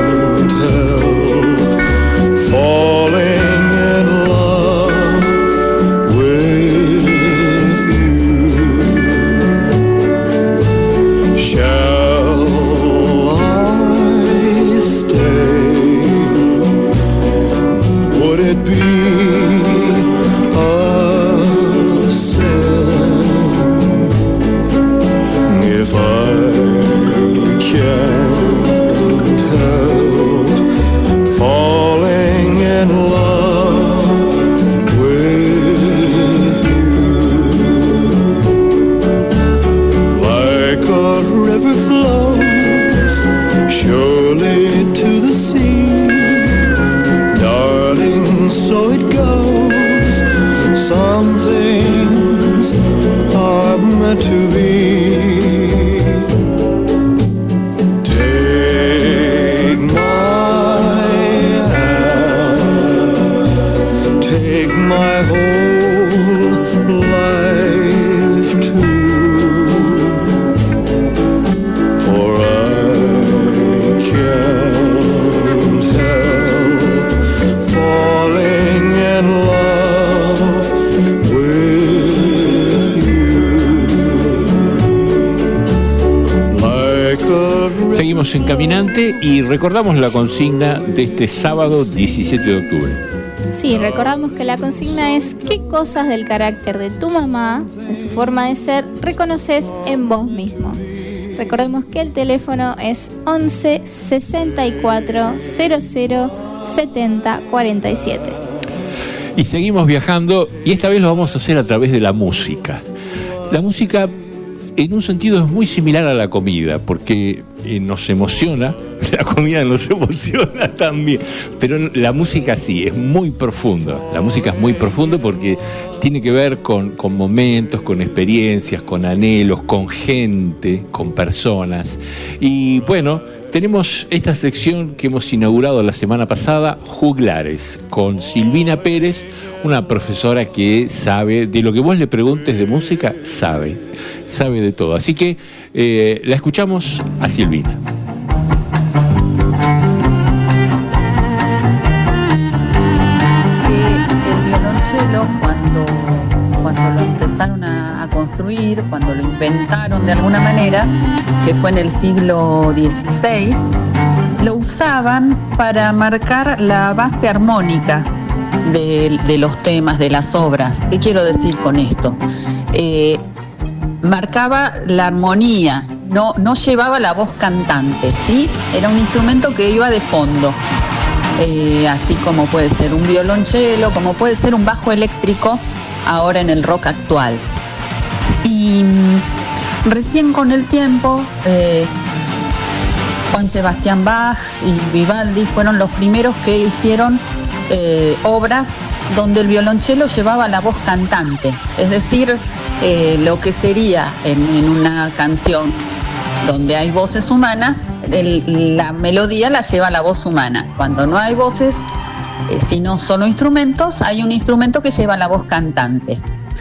so it goes. Some things are meant to be. Take my hand, take my whole life too, for I can't help falling in love with you. Like a Seguimos en Caminante y recordamos la consigna de este sábado diecisiete de octubre. Sí, recordamos que la consigna es ¿qué cosas del carácter de tu mamá, de su forma de ser, reconoces en vos mismo? Recordemos que el teléfono es once sesenta y cuatro cero cero setenta cuarenta y siete. Y seguimos viajando y esta vez lo vamos a hacer a través de la música. La música en un sentido es muy similar a la comida porque eh, nos emociona, la comida nos emociona también, pero la música sí, es muy profunda. La música es muy profunda porque tiene que ver con, con momentos, con experiencias, con anhelos, con gente, con personas. Y bueno, tenemos esta sección que hemos inaugurado la semana pasada, Juglares, con Silvina Pérez, una profesora que sabe, de lo que vos le preguntes de música, sabe, sabe de todo. Así que eh, la escuchamos a Silvina. Eh, el violonchelo, cuando, cuando lo empezaron a, a construir, cuando lo inventaron de alguna manera, que fue en el siglo dieciséis, lo usaban para marcar la base armónica de, de los temas, de las obras. ¿Qué quiero decir con esto? Eh, marcaba la armonía, no, no llevaba la voz cantante, ¿sí? Era un instrumento que iba de fondo, eh, así como puede ser un violonchelo, como puede ser un bajo eléctrico ahora en el rock actual. Y mm, recién con el tiempo, eh, Juan Sebastián Bach y Vivaldi fueron los primeros que hicieron eh, obras donde el violonchelo llevaba la voz cantante, es decir, eh, lo que sería en, en una canción donde hay voces humanas, el, la melodía la lleva la voz humana. Cuando no hay voces, eh, sino solo instrumentos, hay un instrumento que lleva la voz cantante.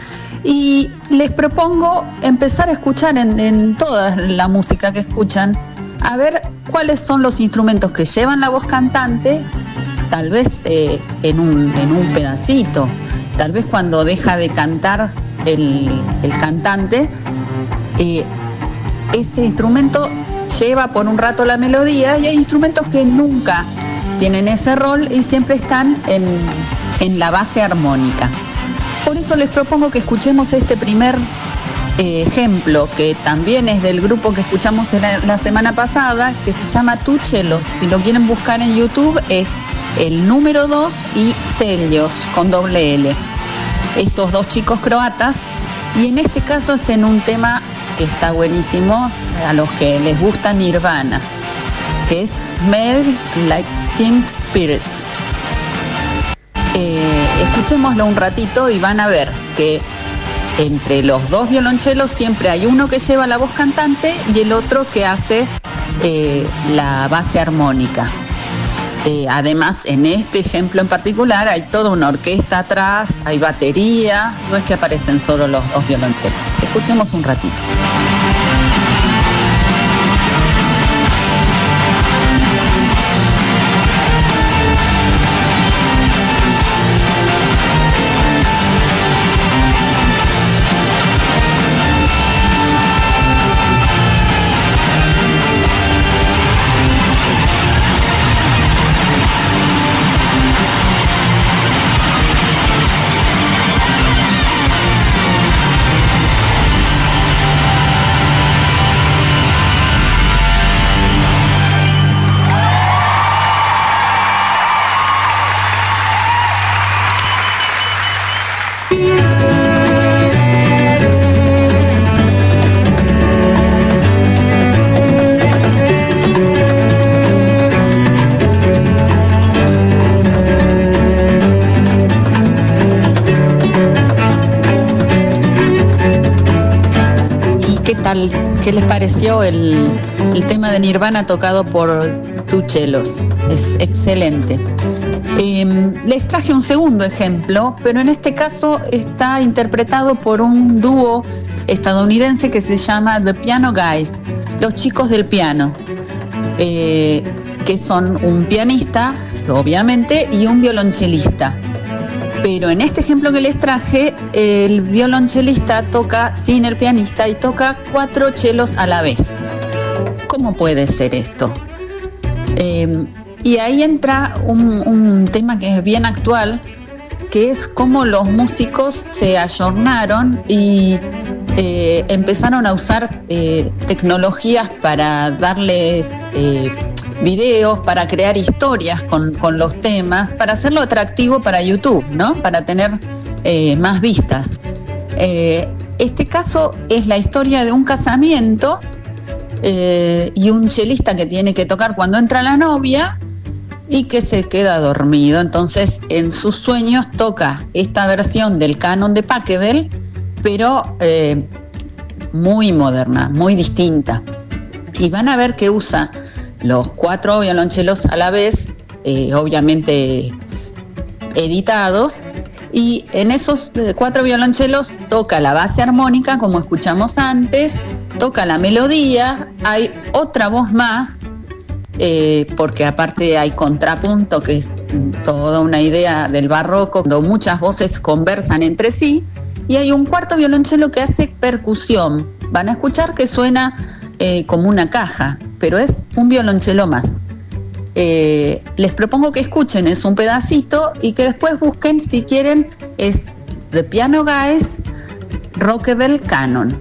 Y les propongo empezar a escuchar en, en toda la música que escuchan, a ver cuáles son los instrumentos que llevan la voz cantante, tal vez eh, en, un, en un pedacito, tal vez cuando deja de cantar el, el cantante, eh, ese instrumento lleva por un rato la melodía, y hay instrumentos que nunca tienen ese rol y siempre están en, en la base armónica. Por eso les propongo que escuchemos este primer eh, ejemplo, que también es del grupo que escuchamos la, la semana pasada, que se llama Tu Cello. Si lo quieren buscar en YouTube, es el número dos y Cellos con doble L. Estos dos chicos croatas, y en este caso es en un tema que está buenísimo a los que les gusta Nirvana, que es Smell Like Teen Spirit. Eh, escuchémoslo un ratito y van a ver que entre los dos violonchelos siempre hay uno que lleva la voz cantante y el otro que hace eh, la base armónica. Eh, además, en este ejemplo en particular hay toda una orquesta atrás, hay batería, no es que aparecen solo los dos violonchelos. Escuchemos un ratito. tal, ¿qué les pareció el, el tema de Nirvana tocado por Two Cellos? Es excelente. Eh, les traje un segundo ejemplo, pero en este caso está interpretado por un dúo estadounidense que se llama The Piano Guys, los chicos del piano, eh, que son un pianista, obviamente, y un violonchelista. Pero en este ejemplo que les traje, el violonchelista toca sin el pianista y toca cuatro chelos a la vez. ¿Cómo puede ser esto? Eh, y ahí entra un, un tema que es bien actual, que es cómo los músicos se ayornaron y eh, empezaron a usar eh, tecnologías para darles eh, videos, para crear historias con, con los temas, para hacerlo atractivo para YouTube, ¿no? Para tener eh, más vistas. Eh, este caso es la historia de un casamiento eh, y un chelista que tiene que tocar cuando entra la novia y que se queda dormido. Entonces, en sus sueños toca esta versión del canon de Pachelbel, pero eh, muy moderna, muy distinta. Y van a ver que usa los cuatro violonchelos a la vez, eh, obviamente editados, y en esos eh, cuatro violonchelos toca la base armónica, como escuchamos antes, toca la melodía, hay otra voz más, eh, porque aparte hay contrapunto, que es toda una idea del barroco, cuando muchas voces conversan entre sí, y hay un cuarto violonchelo que hace percusión. Van a escuchar que suena eh, como una caja, pero es un violonchelo más. Eh, les propongo que escuchen, es un pedacito, y que después busquen, si quieren, es The Piano Guys, Rockebel Canon.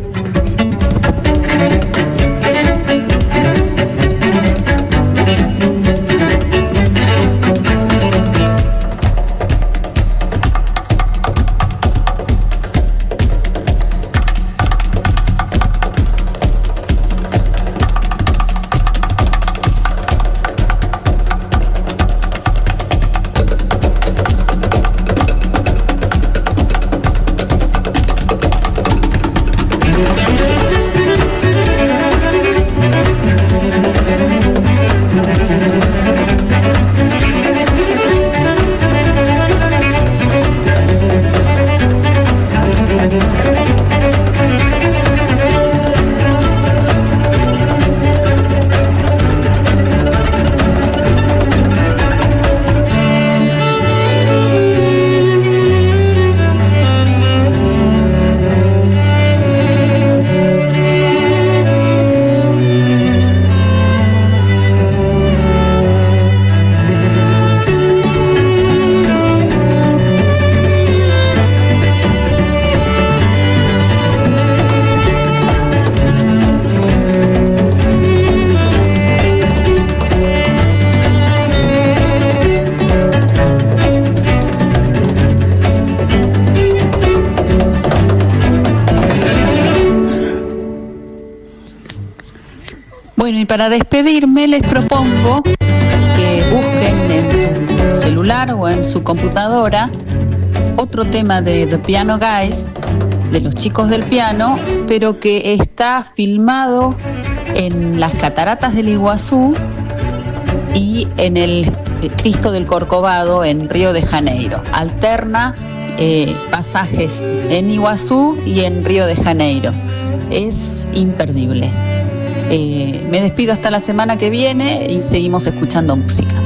Bueno, y para despedirme les propongo que busquen en su celular o en su computadora otro tema de The Piano Guys, de los chicos del piano, pero que está filmado en las cataratas del Iguazú y en el Cristo del Corcovado en Río de Janeiro. Alterna eh, pasajes en Iguazú y en Río de Janeiro. Es imperdible. Eh, me despido hasta la semana que viene y seguimos escuchando música.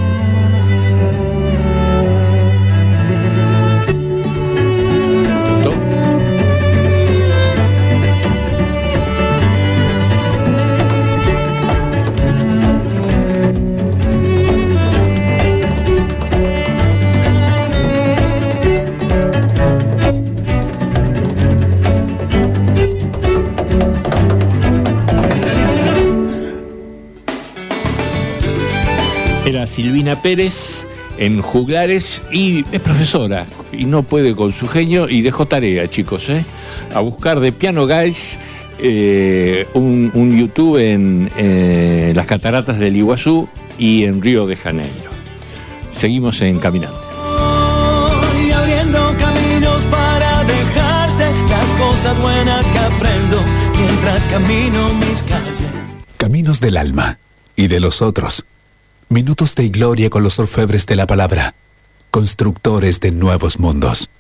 Era Silvina Pérez en Juglares y es profesora y no puede con su genio y dejó tarea, chicos, ¿eh? A buscar de Piano Guys eh, un, un YouTube en eh, las cataratas del Iguazú y en Río de Janeiro. Seguimos en Caminante. Y abriendo caminos para dejarte las cosas buenas que aprendo mientras mientras camino mis calles. Caminos del alma y de los otros. Minutos de gloria con los orfebres de la palabra. Constructores de nuevos mundos.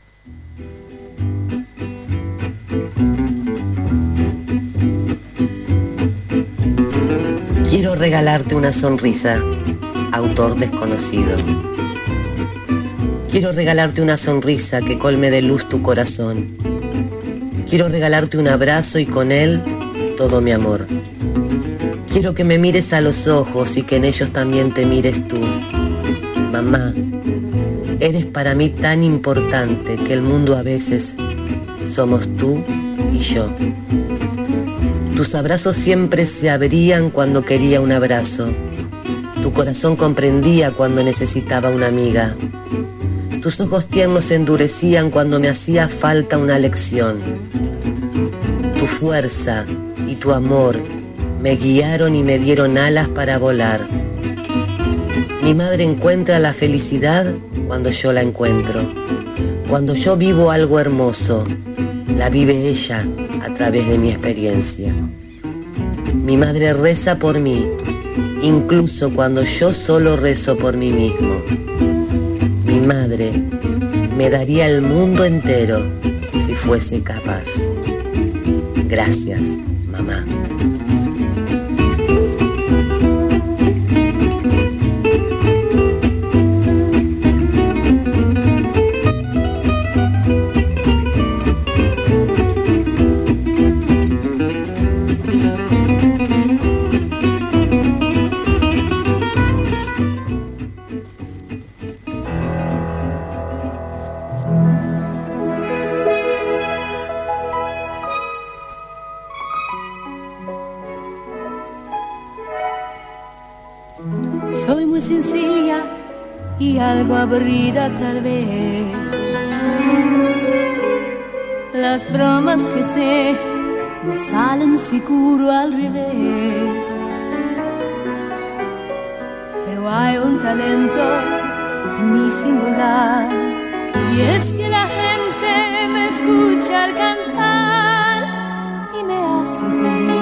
Quiero regalarte una sonrisa, autor desconocido. Quiero regalarte una sonrisa que colme de luz tu corazón. Quiero regalarte un abrazo y con él todo mi amor. Quiero que me mires a los ojos y que en ellos también te mires tú. Mamá, eres para mí tan importante que el mundo a veces somos tú y yo. Tus abrazos siempre se abrían cuando quería un abrazo. Tu corazón comprendía cuando necesitaba una amiga. Tus ojos tiernos se endurecían cuando me hacía falta una lección. Tu fuerza y tu amor me guiaron y me dieron alas para volar. Mi madre encuentra la felicidad cuando yo la encuentro. Cuando yo vivo algo hermoso, la vive ella a través de mi experiencia. Mi madre reza por mí, incluso cuando yo solo rezo por mí mismo. Mi madre me daría el mundo entero si fuese capaz. Gracias, mamá. Soy muy sencilla y algo aburrida tal vez. Las bromas que sé me salen seguro al revés. Pero hay un talento en mi singular, y es que la gente me escucha al cantar y me hace feliz.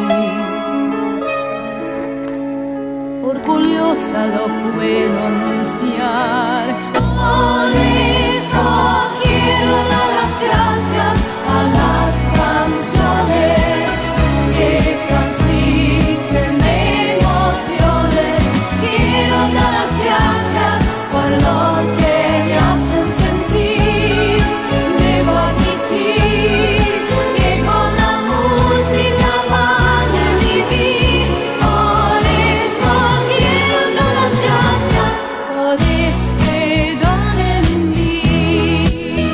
Orgullosa lo puedo anunciar. Por eso quiero dar las gracias a las canciones que transmiten emociones. Quiero dar las gracias por lo que me hacen sentir. Debo admitir que con la música van a vivir. Por eso quiero dar las gracias por este don en mí.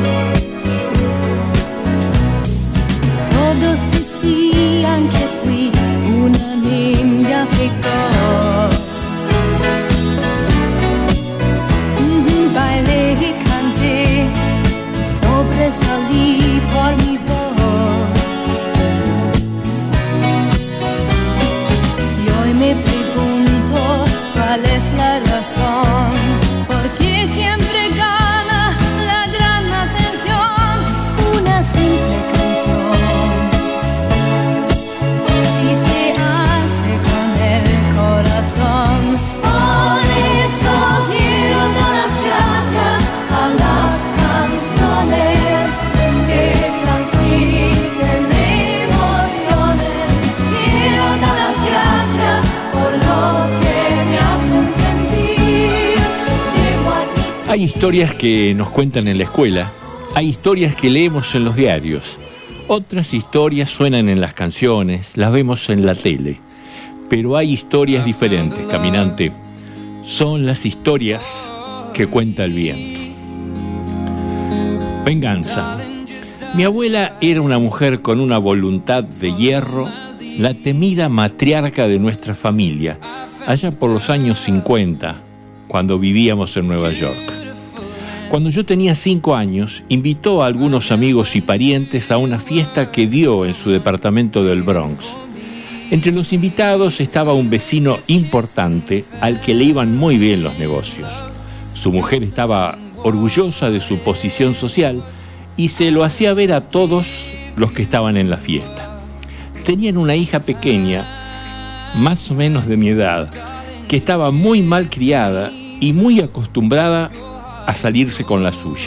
Todos decían que fui una niña precoz. Bailé y canté, sobresalí por mi voz. Y hoy me pregunto cuál es la razón, porque siempre gana la gran atención una simple canción. Si se hace con el corazón. Por eso quiero dar las gracias a las canciones que transmiten emociones. Quiero dar las gracias por lo que me hacen sentir. Debo admitir. Hay historias que nos cuentan en la escuela, hay historias que leemos en los diarios, otras historias suenan en las canciones, las vemos en la tele, pero hay historias diferentes, caminante. Son las historias que cuenta el viento. Venganza. Mi abuela era una mujer con una voluntad de hierro, la temida matriarca de nuestra familia, allá por los años cincuenta, cuando vivíamos en Nueva York. Cuando yo tenía cinco años, invitó a algunos amigos y parientes a una fiesta que dio en su departamento del Bronx. Entre los invitados estaba un vecino importante al que le iban muy bien los negocios. Su mujer estaba orgullosa de su posición social y se lo hacía ver a todos los que estaban en la fiesta. Tenían una hija pequeña, más o menos de mi edad, que estaba muy mal criada y muy acostumbrada a salirse con la suya.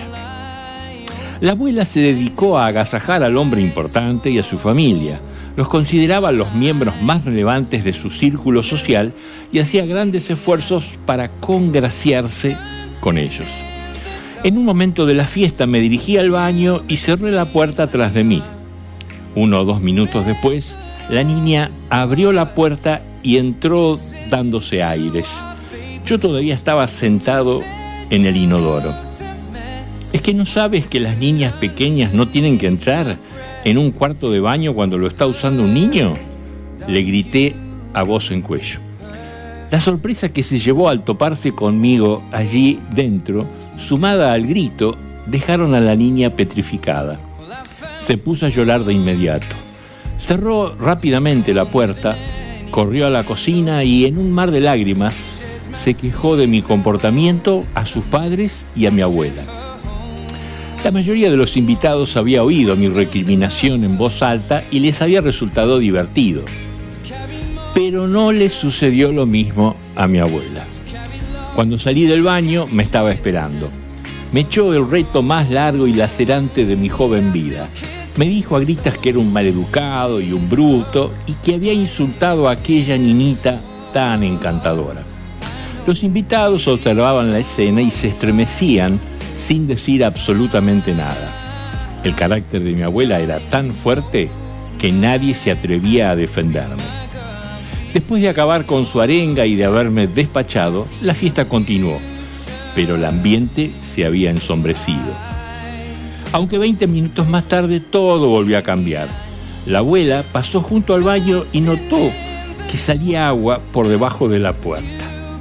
La abuela se dedicó a agasajar al hombre importante y a su familia. Los consideraba los miembros más relevantes de su círculo social y hacía grandes esfuerzos para congraciarse con ellos. En un momento de la fiesta me dirigí al baño y cerré la puerta tras de mí. Uno o dos minutos después, la niña abrió la puerta y entró dándose aires. Yo todavía estaba sentado en el inodoro. ¿Es que no sabes que las niñas pequeñas no tienen que entrar en un cuarto de baño cuando lo está usando un niño? Le grité a voz en cuello. La sorpresa que se llevó al toparse conmigo allí dentro, sumada al grito, dejaron a la niña petrificada. Se puso a llorar de inmediato. Cerró rápidamente la puerta, corrió a la cocina y en un mar de lágrimas se quejó de mi comportamiento a sus padres y a mi abuela. La mayoría de los invitados había oído mi recriminación en voz alta y les había resultado divertido. Pero no le sucedió lo mismo a mi abuela. Cuando salí del baño me estaba esperando. Me echó el reto más largo y lacerante de mi joven vida. Me dijo a gritas que era un maleducado y un bruto y que había insultado a aquella niñita tan encantadora. Los invitados observaban la escena y se estremecían sin decir absolutamente nada. El carácter de mi abuela era tan fuerte que nadie se atrevía a defenderme. Después de acabar con su arenga y de haberme despachado, la fiesta continuó, pero el ambiente se había ensombrecido. Aunque veinte minutos más tarde todo volvió a cambiar. La abuela pasó junto al baño y notó que salía agua por debajo de la puerta.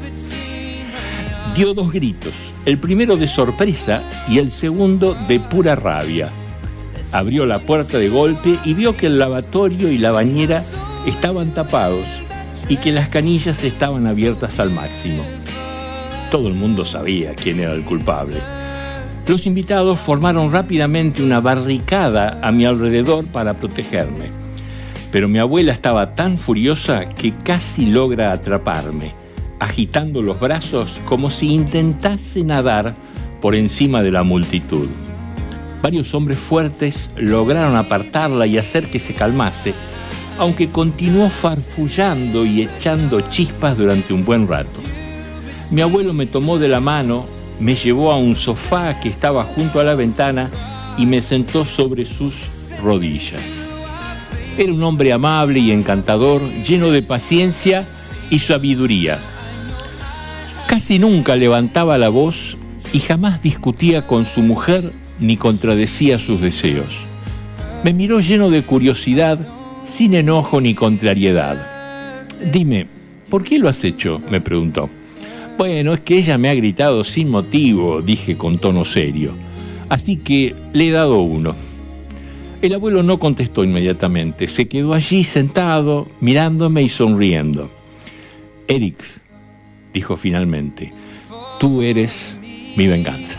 Dio dos gritos, el primero de sorpresa y el segundo de pura rabia. Abrió la puerta de golpe y vio que el lavatorio y la bañera estaban tapados y que las canillas estaban abiertas al máximo. Todo el mundo sabía quién era el culpable. Los invitados formaron rápidamente una barricada a mi alrededor para protegerme. Pero mi abuela estaba tan furiosa que casi logra atraparme, agitando los brazos como si intentase nadar por encima de la multitud. Varios hombres fuertes lograron apartarla y hacer que se calmase, aunque continuó farfullando y echando chispas durante un buen rato. Mi abuelo me tomó de la mano, me llevó a un sofá que estaba junto a la ventana y me sentó sobre sus rodillas. Era un hombre amable y encantador, lleno de paciencia y sabiduría. Casi nunca levantaba la voz y jamás discutía con su mujer ni contradecía sus deseos. Me miró lleno de curiosidad, sin enojo ni contrariedad. «Dime, ¿por qué lo has hecho?», me preguntó. «Bueno, es que ella me ha gritado sin motivo», dije con tono serio. «Así que le he dado uno». El abuelo no contestó inmediatamente. Se quedó allí sentado, mirándome y sonriendo. «Eric», dijo finalmente, «tú eres mi venganza».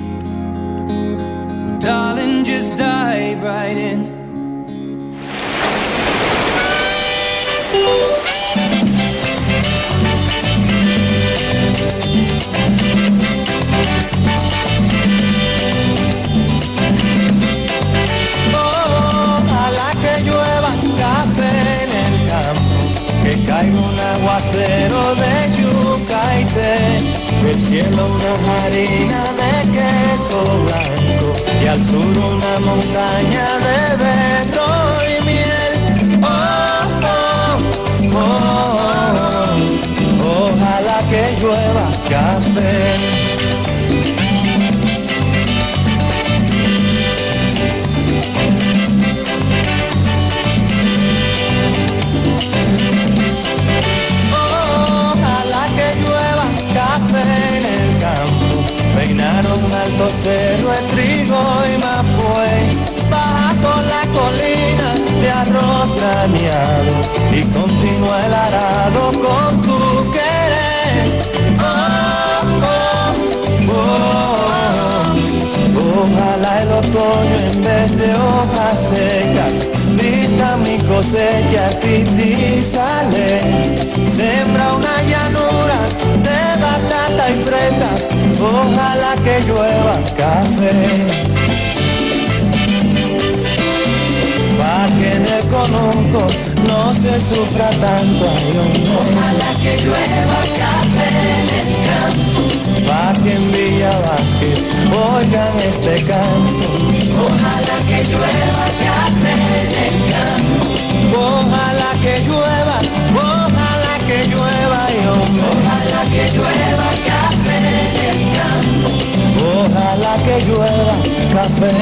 Darling, just dive right in. Ojalá que llueva café en el campo, que caiga un aguacero de yuca y té, del cielo una harina de queso blanco y al sur una montaña de vento y miel. Oh, oh, oh, oh, ojalá que llueva café. Peinaron alto cerro, el trigo y mapuey, baja con la colina de arroz graneado y continúa el arado con tu querer. Oh, oh, oh, ojalá el otoño en vez de hojas secas vista mi cosecha y sale. Sembra una llanura de batata y fresas, ojalá que llueva café. Pa' que en el conuco no se sufra tanto, ay, hombre. Ojalá que llueva café en el campo. Pa' que en Villa Vázquez oigan este canto. Ojalá que llueva café en el campo. Ojalá que llueva, ojalá que llueva, ay, hombre. Ojalá que llueva café en el campo. Ojalá que llueva café.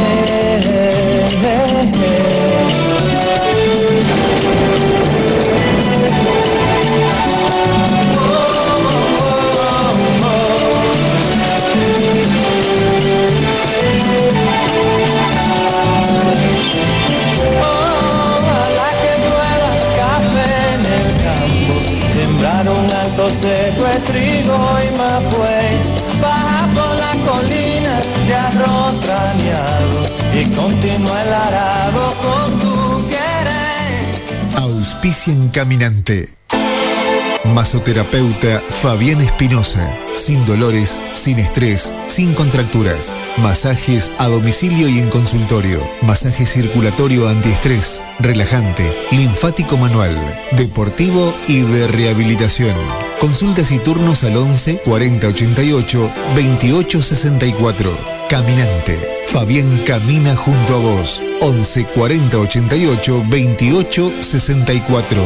Ojalá que llueva café en el campo. Sembrar un alto seco de trigo y mapuey. Baja por la colina de arroz trañado y continúa el arado con tu querer. Auspician Caminante. Masoterapeuta Fabián Espinosa. Sin dolores, sin estrés, sin contracturas. Masajes a domicilio y en consultorio. Masaje circulatorio antiestrés, relajante, linfático manual, deportivo y de rehabilitación. Consultas y turnos al once cuarenta ochenta y ocho veintiocho sesenta y cuatro. Caminante. Fabián camina junto a vos. once cuarenta ochenta y ocho veintiocho sesenta y cuatro.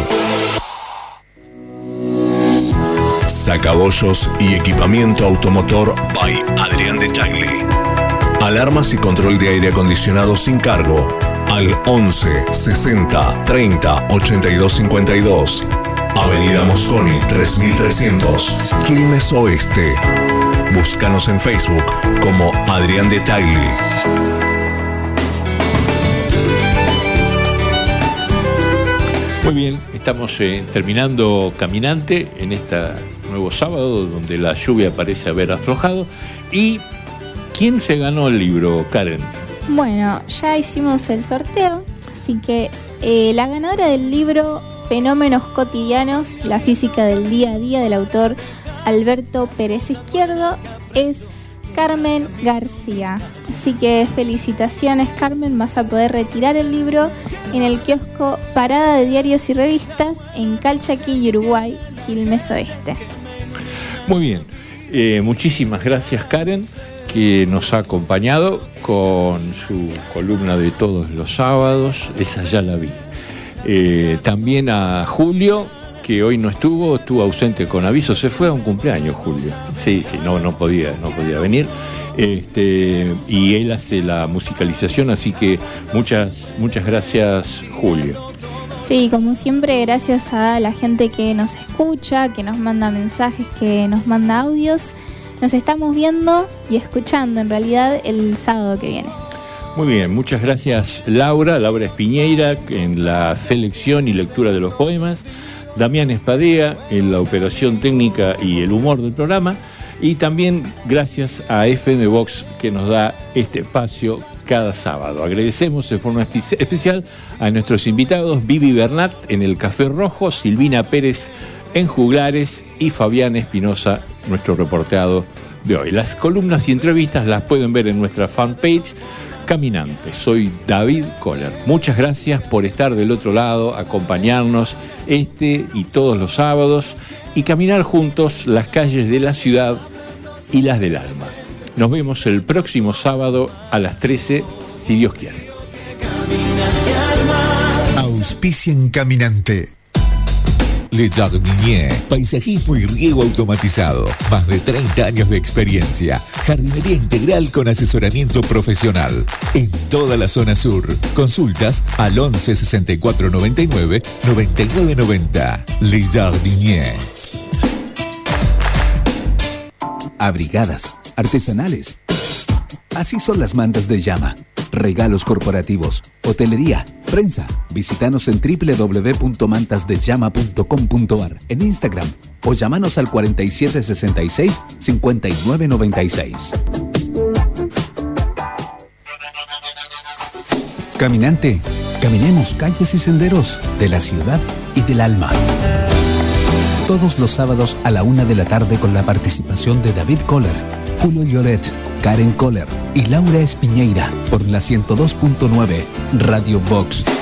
Sacabollos y equipamiento automotor by Adrián de Tagli. Alarmas y control de aire acondicionado sin cargo al once sesenta treinta ochenta y dos cincuenta y dos. Avenida Mosconi tres mil trescientos, Quilmes Oeste. Búscanos en Facebook como Adrián de Tagli. Muy bien, estamos eh, terminando Caminante en este nuevo sábado donde la lluvia parece haber aflojado. ¿Y quién se ganó el libro, Karen? Bueno, ya hicimos el sorteo, así que eh, la ganadora del libro Fenómenos cotidianos, la física del día a día, del autor Alberto Pérez Izquierdo, es Carmen García. Así que felicitaciones, Carmen, vas a poder retirar el libro en el kiosco Parada de Diarios y Revistas en Calchaquí y Uruguay, Quilmes Oeste. Muy bien, eh, muchísimas gracias, Karen, que nos ha acompañado con su columna de todos los sábados, esa ya la vi. Eh, también a Julio, que hoy no estuvo, estuvo ausente con aviso, se fue a un cumpleaños, Julio. Sí, sí, no, no podía, no podía venir. Este, y él hace la musicalización, así que muchas, muchas gracias, Julio. Sí, como siempre, gracias a la gente que nos escucha, que nos manda mensajes, que nos manda audios. Nos estamos viendo y escuchando, en realidad, el sábado que viene. Muy bien, muchas gracias, Laura, Laura Espiñeira, en la selección y lectura de los poemas, Damián Espadea, en la operación técnica y el humor del programa, y también gracias a F M Vox, que nos da este espacio cada sábado. Agradecemos de forma espe- especial a nuestros invitados, Vivi Bernat en el Café Rojo, Silvina Pérez en Juglares y Fabián Espinosa, nuestro reporteado de hoy. Las columnas y entrevistas las pueden ver en nuestra fanpage Caminante. Soy David Kohler. Muchas gracias por estar del otro lado, acompañarnos este y todos los sábados y caminar juntos las calles de la ciudad y las del alma. Nos vemos el próximo sábado a las trece, si Dios quiere. Auspician Caminante. Le Jardinier, paisajismo y riego automatizado. Más de treinta años de experiencia. Jardinería integral con asesoramiento profesional. En toda la zona sur. Consultas al once sesenta y cuatro noventa y nueve noventa y nueve noventa. Le Jardinier. Abrigadas, artesanales. Así son las mantas de llama. Regalos corporativos, hotelería, prensa. Visítanos en doble u doble u doble u punto mantas de llama punto com punto a r, en Instagram o llamanos al cuarenta y siete sesenta y seis cincuenta y nueve noventa y seis. Caminante Caminemos calles y senderos de la ciudad y del alma. Todos los sábados a la una de la tarde con la participación de David Kohler, Julio Lloret, Karen Kohler y Laura Espiñeira por la ciento dos punto nueve Radio Vox.